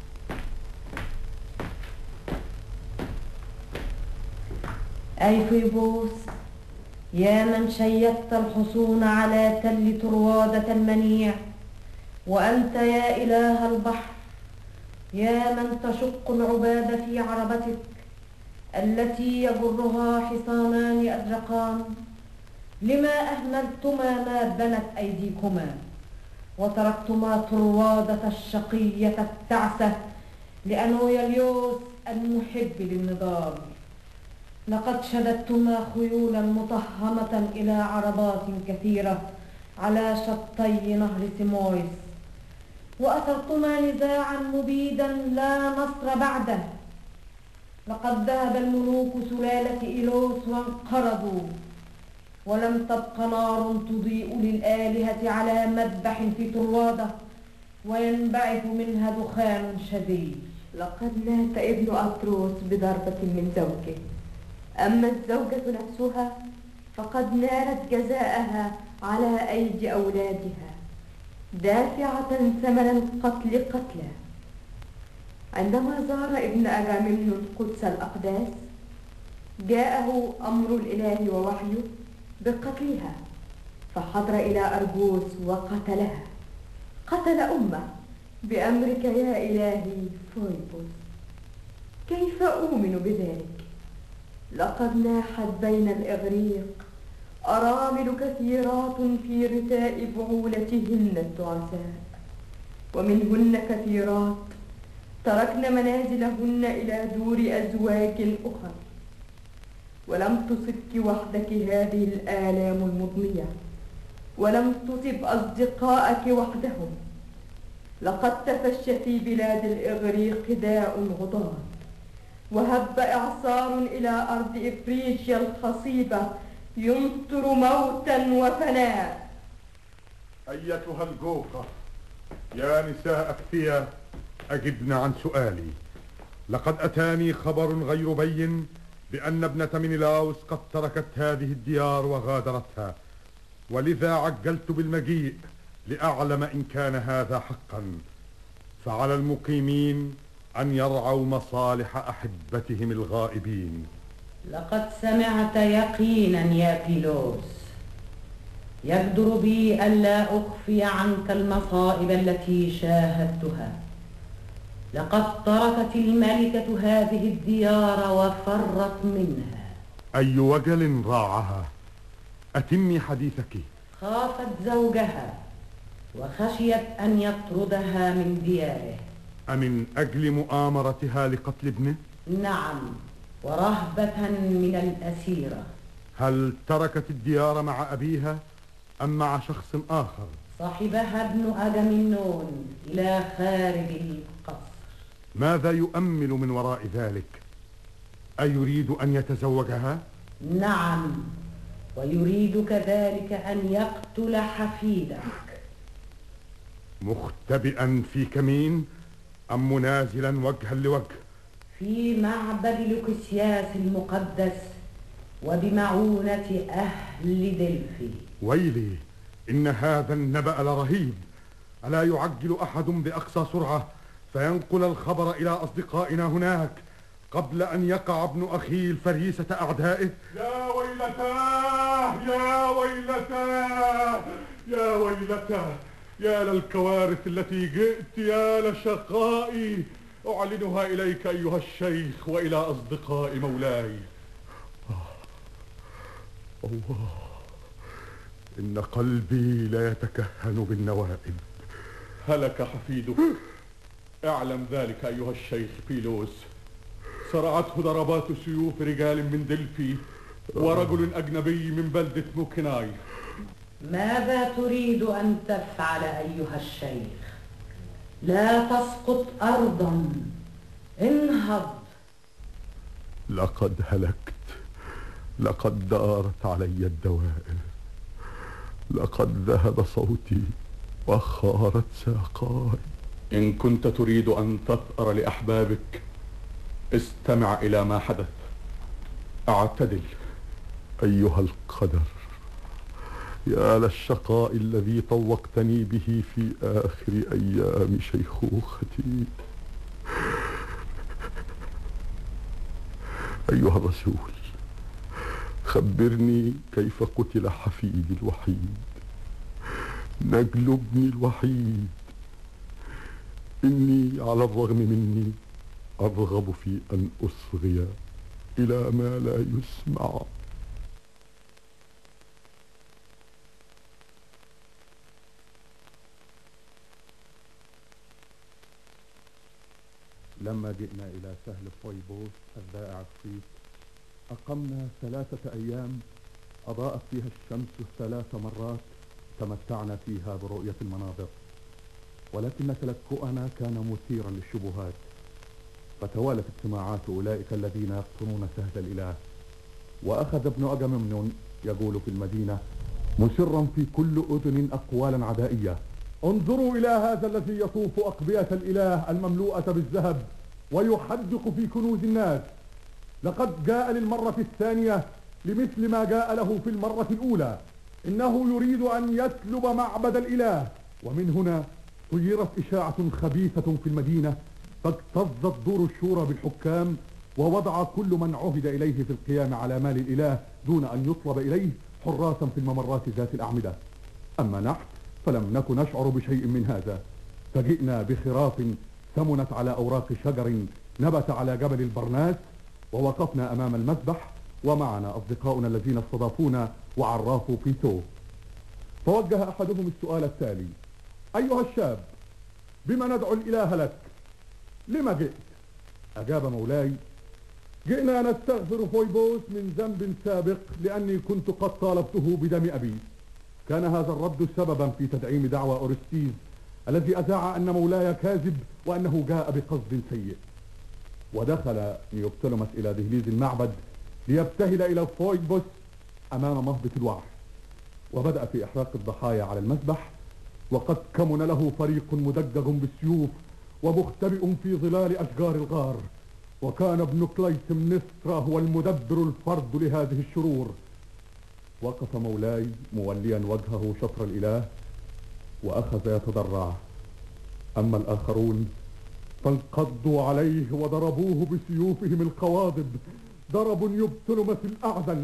أي فيبوس، يا من شيدت الحصون على تل طروادة المنيع، وأنت يا إله البحر، يا من تشق العباب في عربتك التي يجرها حصانان أزرقان، لما أهملتما ما بنت أيديكما وتركتما طروادة الشقية التعسة لأنويليوس المحب للنضال؟ لقد شددتما خيولا مطهمة إلى عربات كثيرة على شطي نهر سيمويس، وأثرتما نزاعا مبيدا لا نصر بعده. لقد ذهب الملوك سلالة إيلوس وانقرضوا، ولم تبق نار تضيء للآلهة على مذبح في طروادة وينبعث منها دخان شديد. لقد مات ابن أطروس بضربة من زوجه، أما الزوجة نفسها فقد نالت جزاءها على أيدي أولادها دافعة ثمن القتل قتلا. عندما زار ابن أغاممنون قدس الأقداس جاءه أمر الإله ووحيه بقتلها، فحضر إلى أرجوس وقتلها، قتل أمه بأمرك يا إلهي فويبوس. كيف أؤمن بذلك؟ لقد ناحت بين الإغريق أرامل كثيرات في رثاء بعولتهن التعساء، ومنهن كثيرات تركن منازلهن إلى دور أزواج أخر. ولم تصبك وحدك هذه الآلام المضنية، ولم تصب أصدقائك وحدهم. لقد تفشى في بلاد الإغريق داء غضاب، وهب إعصار إلى أرض إفريقيا الخصيبة يمطر موتا وفناء. أيتها الجوقة يا نساء أكفيا، أجبن عن سؤالي. لقد أتاني خبر غير بين بأن ابنة منيلاوس قد تركت هذه الديار وغادرتها، ولذا عجلت بالمجيء لأعلم إن كان هذا حقا. فعلى المقيمين أن يرعوا مصالح أحبتهم الغائبين. لقد سمعت يقينا يا بيلوس. يقدر بي ألا أخفي عنك المصائب التي شاهدتها. لقد تركت الملكة هذه الديار وفرت منها. أي وجل راعها؟ أتمي حديثك. خافت زوجها وخشيت أن يطردها من دياره. أمن أجل مؤامرتها لقتل ابنه؟ نعم، ورهبة من الأسيرة. هل تركت الديار مع أبيها أم مع شخص آخر؟ صحبها ابن أجمنون إلى خارج القصر. ماذا يؤمل من وراء ذلك؟ أيريد أن يتزوجها؟ نعم، ويريد كذلك أن يقتل حفيدك. مختبئا في كمين أم منازلا وجها لوجه؟ في معبد لوكسياس المقدس وبمعونة أهل دلفي. ويلي، إن هذا النبأ لرهيب. ألا يعجل أحد بأقصى سرعة فينقل الخبر إلى أصدقائنا هناك قبل أن يقع ابن أخيل فريسة أعدائه؟ يا ويلتاه يا ويلتاه يا ويلتاه، يا للكوارث التي جئت، يا لشقائي. أعلنها إليك أيها الشيخ وإلى أصدقاء مولاي. الله، إن قلبي لا يتكهن بالنوائب. هلك حفيدك، اعلم ذلك أيها الشيخ بيلوس. صرعته ضربات سيوف رجال من دلفي ورجل أجنبي من بلدة موكيناي. ماذا تريد أن تفعل أيها الشيخ؟ لا تسقط أرضا، انهض. لقد هلكت، لقد دارت علي الدوائر، لقد ذهب صوتي وخارت ساقاي. إن كنت تريد أن تثأر لأحبابك استمع إلى ما حدث. اعتدل أيها القدر، يا للشقاء الذي طوقتني به في آخر أيام شيخوختي. أيها الرسول، خبرني كيف قتل حفيدي الوحيد، نجل ابني الوحيد. إني على الرغم مني أرغب في أن أصغي إلى ما لا يسمع. لما جئنا إلى سهل فويبوس الذائع الصيف أقمنا ثلاثة أيام أضاءت فيها الشمس ثلاث مرات، تمتعنا فيها برؤية المناظر، ولكن تلكؤنا كان مثيرا للشبهات. فتوالت اجتماعات أولئك الذين يقطنون سهل الإله، وأخذ ابن أجممنون يقول في المدينة مسرا في كل أذن أقوالا عدائية: انظروا إلى هذا الذي يطوف أقبية الإله المملوءة بالذهب ويحدق في كنوز الناس. لقد جاء للمرة الثانية لمثل ما جاء له في المرة الأولى. إنه يريد أن يسلب معبد الإله. ومن هنا طيرت إشاعة خبيثة في المدينة، فاكتظت دور الشورى بالحكام، ووضع كل من عهد إليه في القيام على مال الإله دون أن يطلب إليه حراسا في الممرات ذات الأعمدة. أما نحن فلم نكن نشعر بشيء من هذا، فجئنا بخراف سمنت على أوراق شجر نبت على جبل البرناس، ووقفنا أمام المذبح ومعنا أصدقاؤنا الذين استضافونا وعرافوا بيتو. فوجه أحدهم السؤال التالي: أيها الشاب، بما ندعو الإله لك؟ لما جئت؟ أجاب مولاي: جئنا نستغفر فويبوس من ذنب سابق لأني كنت قد طالبته بدم أبي. كان هذا الرد سببا في تدعيم دعوى أورستيز الذي أذاع أن مولاي كاذب وأنه جاء بقصد سيء. ودخل نيوبتلومس إلى دهليز المعبد ليبتهل إلى فويبوس أمام مهبط الوعر، وبدأ في إحراق الضحايا على المذبح، وقد كمن له فريق مدجج بالسيوف ومختبئ في ظلال أشجار الغار. وكان ابن كليتمنسترا هو المدبر الفرد لهذه الشرور. وقف مولاي موليا وجهه شطر الإله وأخذ يتضرع. أما الآخرون فانقضوا عليه وضربوه بسيوفهم القواضب، ضرب يبتلمس الأعدل.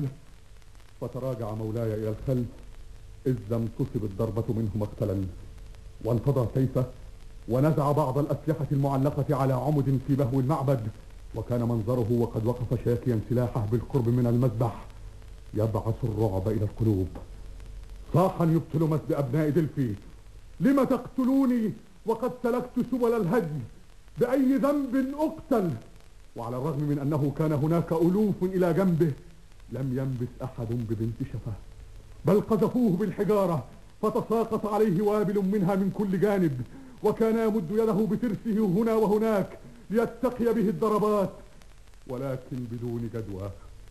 فتراجع مولاي إلى الخلف إذ لم تصب الضربة منه مقتلا، وانتضى سيفه ونزع بعض الأسلحة المعلقة على عمد في بهو المعبد. وكان منظره وقد وقف شاكيا سلاحه بالقرب من المذبح يبعث الرعب إلى القلوب. صاح يبتلمس بأبناء دلفي: لم تقتلوني وقد سلكت سبل الهدي؟ بأي ذنب أقتل؟ وعلى الرغم من أنه كان هناك ألوف إلى جنبه لم ينبس أحد ببنت شفاه، بل قذفوه بالحجارة فتساقط عليه وابل منها من كل جانب، وكان يمد يده بترسه هنا وهناك ليتقي به الضربات، ولكن بدون جدوى.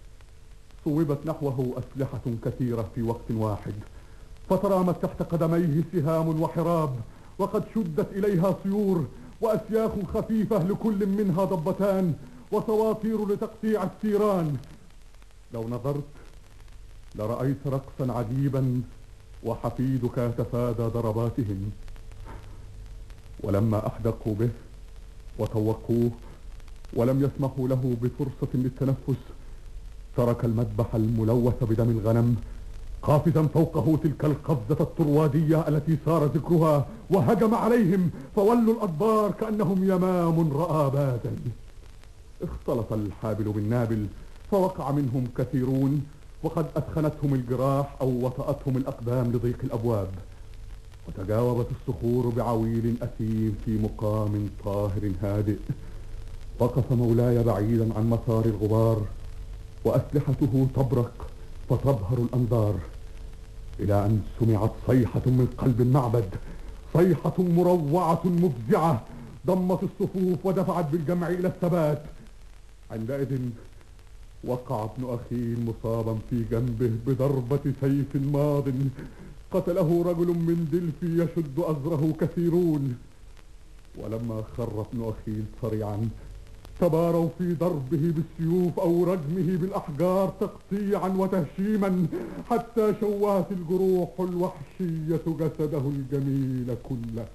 صوبت نحوه أسلحة كثيرة في وقت واحد، فترامت تحت قدميه سهام وحراب، وقد شدت إليها سيور وأسياخ خفيفة لكل منها ضبتان وسواطير لتقطيع الثيران. لو نظرت لرأيت رقصا عجيبا وحفيدك يتفادى ضرباتهم. ولما أحدقوا به وطوقوه ولم يسمحوا له بفرصة للتنفس، ترك المذبح الملوث بدم الغنم قافزا فوقه تلك القفزة الطروادية التي صار ذكرها، وهجم عليهم فولوا الأدبار كأنهم يمام رأى بادا. اختلط الحابل بالنابل فوقع منهم كثيرون، وقد أثخنتهم الجراح أو وطأتهم الأقدام لضيق الأبواب. وتجاوبت الصخور بعويل أثيم في مقام طاهر هادئ. وقف مولاي بعيدا عن مسار الغبار وأسلحته تبرق فتبهر الأنظار، إلى أن سمعت صيحة من قلب المعبد، صيحة مروعة مفزعة ضمت الصفوف ودفعت بالجمع إلى الثبات. عندئذ وقع ابن أخيه مصابا في جنبه بضربة سيف ماض، قتله رجل من دلفي يشد أزره كثيرون. ولما خر ابن أخيه صريعا تباروا في ضربه بالسيوف أو رجمه بالأحجار تقطيعا وتهشيما، حتى شوهت الجروح الوحشية جسده الجميل كله.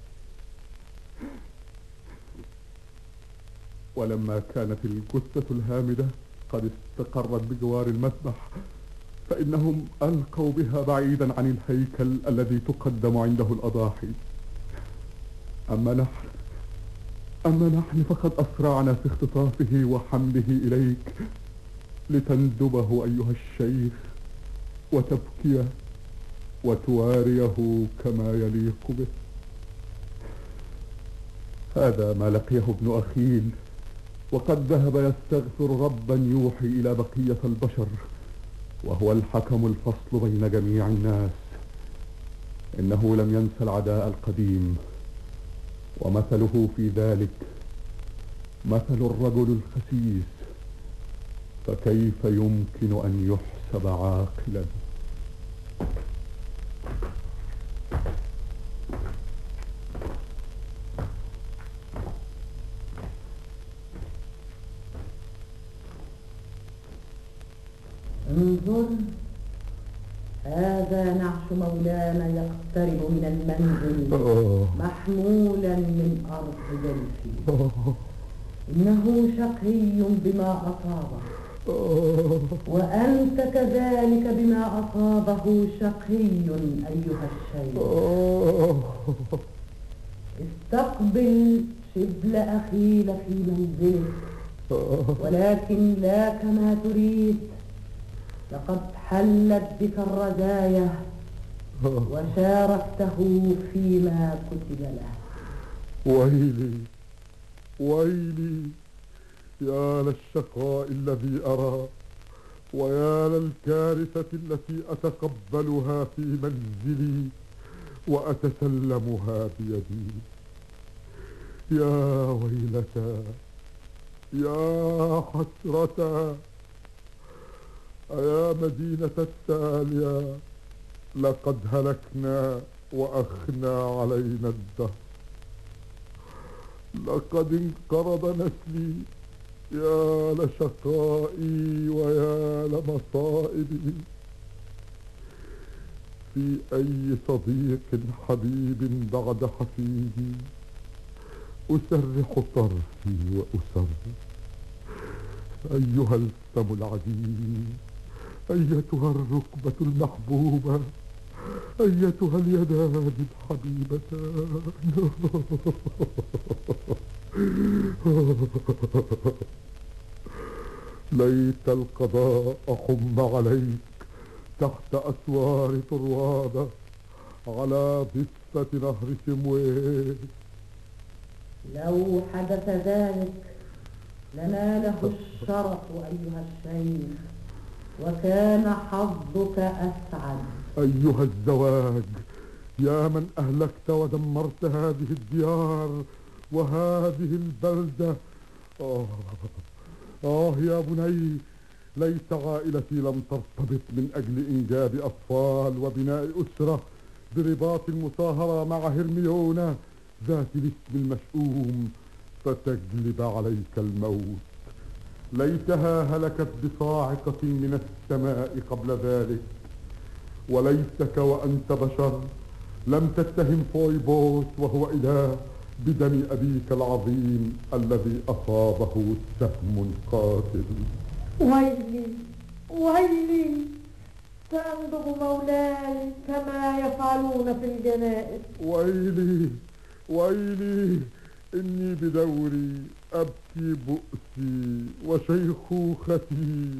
ولما كانت الجثة الهامدة قد استقرت بجوار المذبح، فإنهم ألقوا بها بعيدا عن الهيكل الذي تقدم عنده الأضاحي. أما نحن أما نحن فقد أسرعنا في اختطافه وحمله إليك لتندبه أيها الشيخ وتبكيه وتواريه كما يليق به. هذا ما لقيه ابن أخيل، وقد ذهب يستغفر ربا يوحي إلى بقية البشر، وهو الحكم الفصل بين جميع الناس. إنه لم ينسى العداء القديم، ومثله في ذلك مثل الرجل الخسيس، فكيف يمكن أن يحسب عاقلا؟ انظر، هذا نعش مولانا يقترب من المنزل محمولا من أرض دلفي. إنه شقي بما أصابه، وأنت كذلك بما أصابه شقي أيها الشيخ. استقبل شبل أخيل في منزله، ولكن لا كما تريد. لقد حلت بك الرزايا وشاركته فيما كتب له. ويلي ويلي، يا للشقاء الذي أرى، ويا للكارثة التي أتقبلها في منزلي وأتسلمها بيدي. يا ويلتا، يا حسرتا، أيا مدينة التالية، لقد هلكنا وأخنى علينا الدهر. لقد انقرض نسلي، يا لشقائي ويا لمصائبي. في أي صديق حبيب بعد حفيدي أسرح طرفي وأسر. أيها الفم العديم، أيتها الركبة المحبوبة، أيتها اليدان الحبيبتان. ليت القضاء حم عليك تحت أسوار طروادة على ضفة نهر سمويس. لو حدث ذلك لناله الشرف أيها الشيخ، وكان حظك أسعد. أيها الزواج، يا من أهلكت ودمرت هذه الديار وهذه البلدة. آه, آه يا بني، ليت عائلتي لم ترتبط من أجل إنجاب أطفال وبناء أسرة برباط المصاهرة مع هرميونة ذات الاسم المشؤوم فتجلب عليك الموت. ليتها هلكت بصاعقة من السماء قبل ذلك. وليتك وأنت بشر لم تتهم فويبوس وهو إله بدم أبيك العظيم الذي أصابه سهم قاتل. ويلي ويلي، سأنضغ مولاي كما يفعلون في الجنائز. ويلي ويلي، إني بدوري أبكي بؤسي وشيخوختي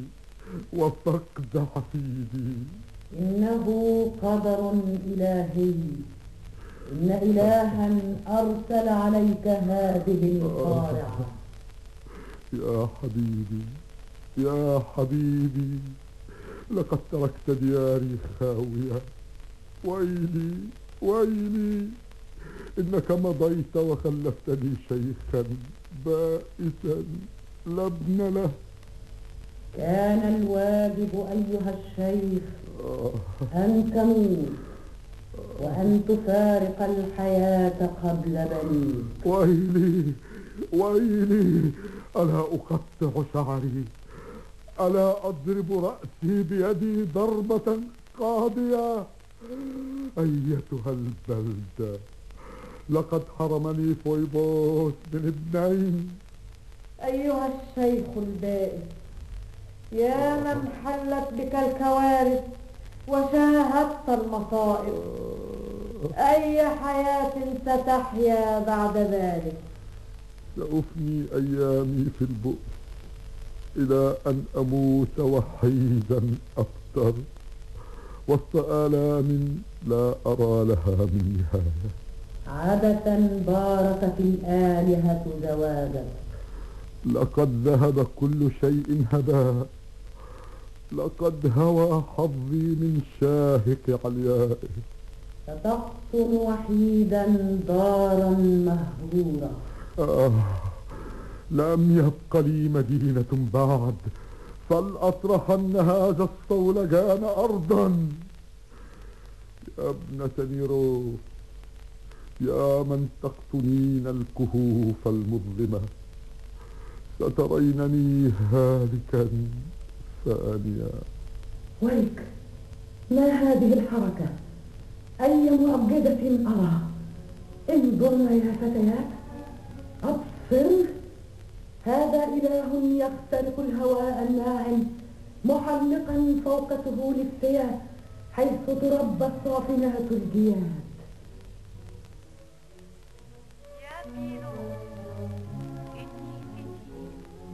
وفقد حفيدي. إنه قدر إلهي، إن إلها أرسل عليك هذه القارعة. يا حبيبي يا حبيبي، لقد تركت دياري خاوية. ويلي ويلي، إنك مضيت وخلفتني شيخا بائسا لا ابن له. كان الواجب أيها الشيخ أن تموت وأن تفارق الحياة قبل بنيك. ويلي ويلي، ألا أقطع شعري، ألا أضرب رأسي بيدي ضربة قاضية. أيتها البلدة، لقد حرمني فويبوس من ابنين. أيها الشيخ البائس، يا من حلت بك الكوارث وشاهدت المصائب، أي حياة ستحيا بعد ذلك؟ سأفني أيامي في البؤس إلى أن أموت وحيدا أفتر وسط آلام لا أرى لها من نهاية. عبثا باركت الآلهة زواجك. لقد ذهب كل شيء هباء. لقد هوى حظي من شاهق عليائه. ستقطن وحيدا دارا مهجورة. آه، لم يبق لي مدينة بعد، فلأطرحن هذا الصولجان أرضا. يا ابنة نيروس، يا من تقطنين الكهوف المظلمة، سترينني هالكا ثانيا. ويك، ما هذه الحركة؟ أي مؤبدة أرى. انظرن يا فتيات، أبصر، هذا إله يخترق الهواء الناعم محلقا فوق سهول الفيا حيث تربى الصافنات الجياد. يا ميرو إني فتي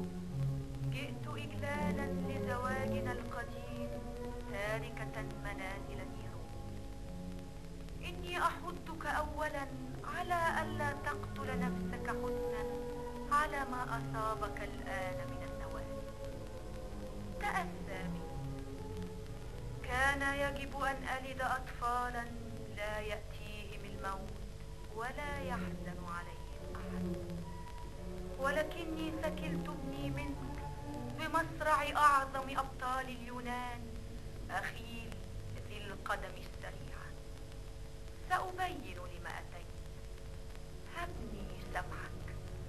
جئت إجلالا لزواجنا القديم تاركة منازل نيرو. إني أحضك أولا على ألا تقتل نفسك حزنا على ما أصابك الآن من النوال. تأسى بي. كان يجب أن ألد أطفالا لا يأتيهم الموت ولا يحزن عليهم أحد، ولكني ثكلت ابني منك بمصرع أعظم أبطال اليونان أخيل ذي القدم السريعة. سأبين لما أتيت. هبني سمعك.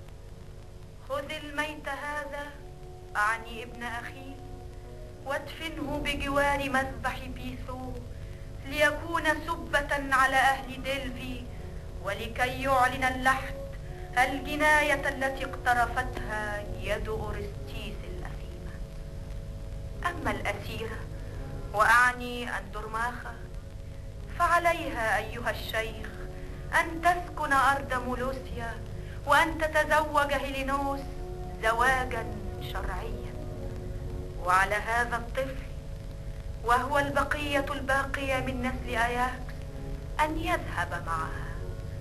خذ الميت هذا، أعني ابن أخيل، وادفنه بجوار مذبح بيثو ليكون سبة على أهل ديلفي، ولكي يعلن اللحد الجناية التي اقترفتها يد أورستيس الأثيمة. أما الأسيرة، وأعني أندرماخا، فعليها أيها الشيخ أن تسكن أرض مولوسيا وأن تتزوج هيلينوس زواجا شرعيا. وعلى هذا الطفل، وهو البقية الباقية من نسل أياكس، أن يذهب معها،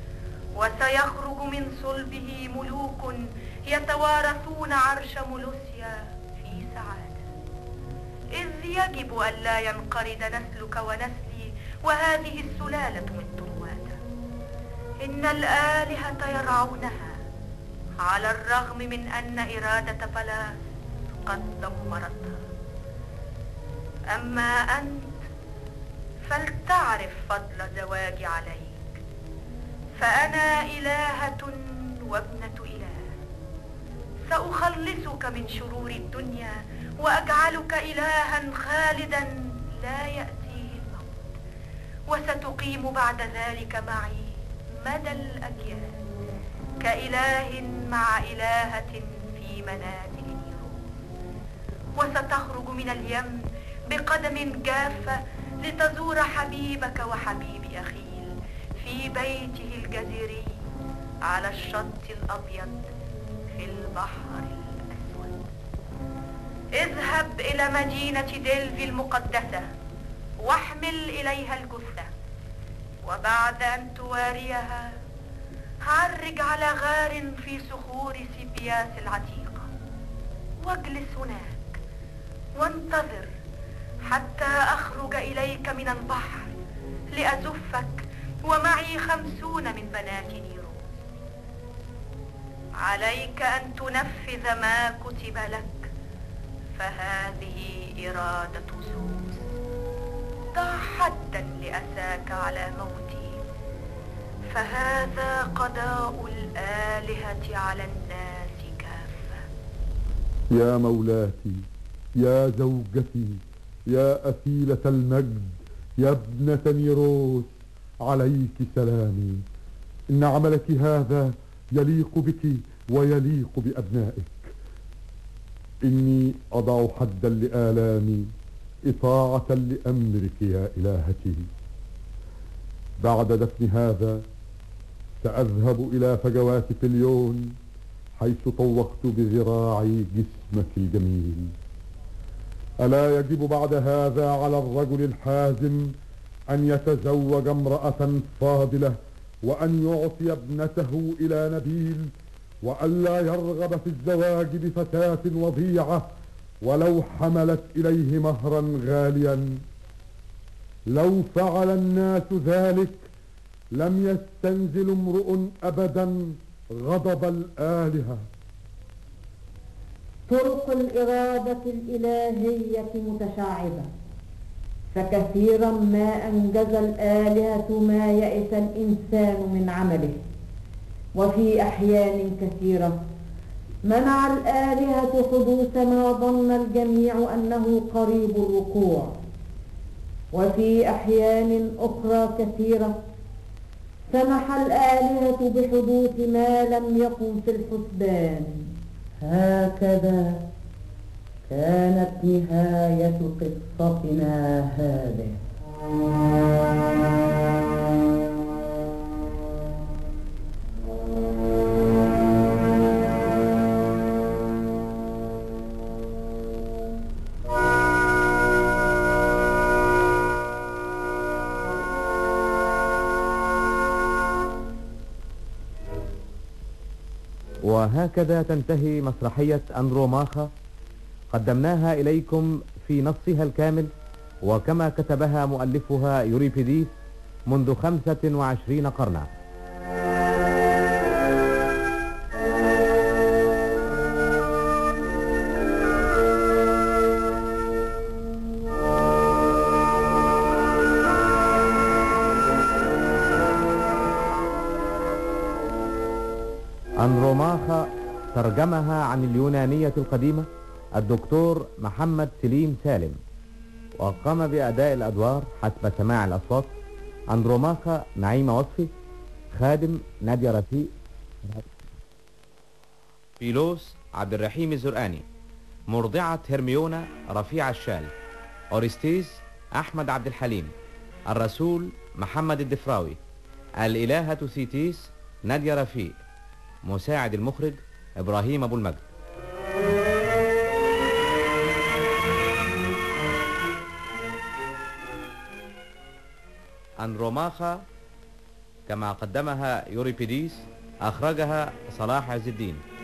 وسيخرج من صلبه ملوك يتوارثون عرش مولوسيا في سعادة. إذ يجب أن لا ينقرض نسلك ونسلي وهذه السلالة من طرواتا. إن الآلهة يرعونها على الرغم من أن إرادة فلاس قد دمرتها. أما أنت فلتعرف فضل زواجي عليك، فأنا إلهة وابنة إله. سأخلصك من شرور الدنيا وأجعلك إلها خالدا لا يأتيه الموت، وستقيم بعد ذلك معي مدى الأجيال كإله مع إلهة في منازل نيرو. وستخرج من اليم بقدم جافة لتزور حبيبك وحبيب أخيل في بيته الجزيري على الشط الأبيض في البحر الأسود. اذهب إلى مدينة ديلفي المقدسة واحمل إليها الجثة، وبعد أن تواريها عرج على غار في صخور سيبياس العتيقة، واجلس هناك وانتظر حتى أخرج إليك من البحر لأزفك ومعي خمسون من بنات نيرو. عليك أن تنفذ ما كتب لك، فهذه إرادة زوس. ضع حدا لأساك على موتي، فهذا قضاء الآلهة على الناس كافة. يا مولاتي، يا زوجتي، يا أثيلة المجد، يا ابنة نيروس، عليك سلامي. إن عملك هذا يليق بك ويليق بأبنائك. إني أضع حدا لآلامي إطاعة لأمرك يا إلهتي. بعد دفن هذا سأذهب إلى فجوات فليون حيث طوقت بذراعي جسمك الجميل. ألا يجب بعد هذا على الرجل الحازم أن يتزوج امرأة فاضلة، وأن يعطي ابنته إلى نبيل، وألا يرغب في الزواج بفتاة وضيعة ولو حملت إليه مهرا غاليا. لو فعل الناس ذلك لم يستنزل امرؤ أبدا غضب الآلهة. طرق الإرادة الإلهية متشعبة، فكثيرا ما أنجز الآلهة ما يئس الإنسان من عمله، وفي أحيان كثيرة منع الآلهة حدوث ما ظن الجميع أنه قريب الوقوع، وفي أحيان أخرى كثيرة سمح الآلهة بحدوث ما لم يكن في الحسبان، هكذا كانت نهاية قصتنا هذه. وهكذا تنتهي مسرحية أندروماخا، قدمناها إليكم في نصها الكامل وكما كتبها مؤلفها يوريبيديس منذ خمسة وعشرين قرنا. أندروماخا ترجمها عن اليونانية القديمة الدكتور محمد سليم سالم، وقام بأداء الأدوار حسب سماع الأصوات: أندروماخا نعيمة وصفي، خادم نادية رفيق، فيلوس عبد الرحيم الزرقاني، مرضعة هرميونا رفيع الشال، أورستيز أحمد عبد الحليم، الرسول محمد الدفراوي، الإلهة سيتيس نادية رفيق، مساعد المخرج إبراهيم أبو المجد. أندروماخا كما قدمها يوريبيديس أخرجها صلاح عز الدين.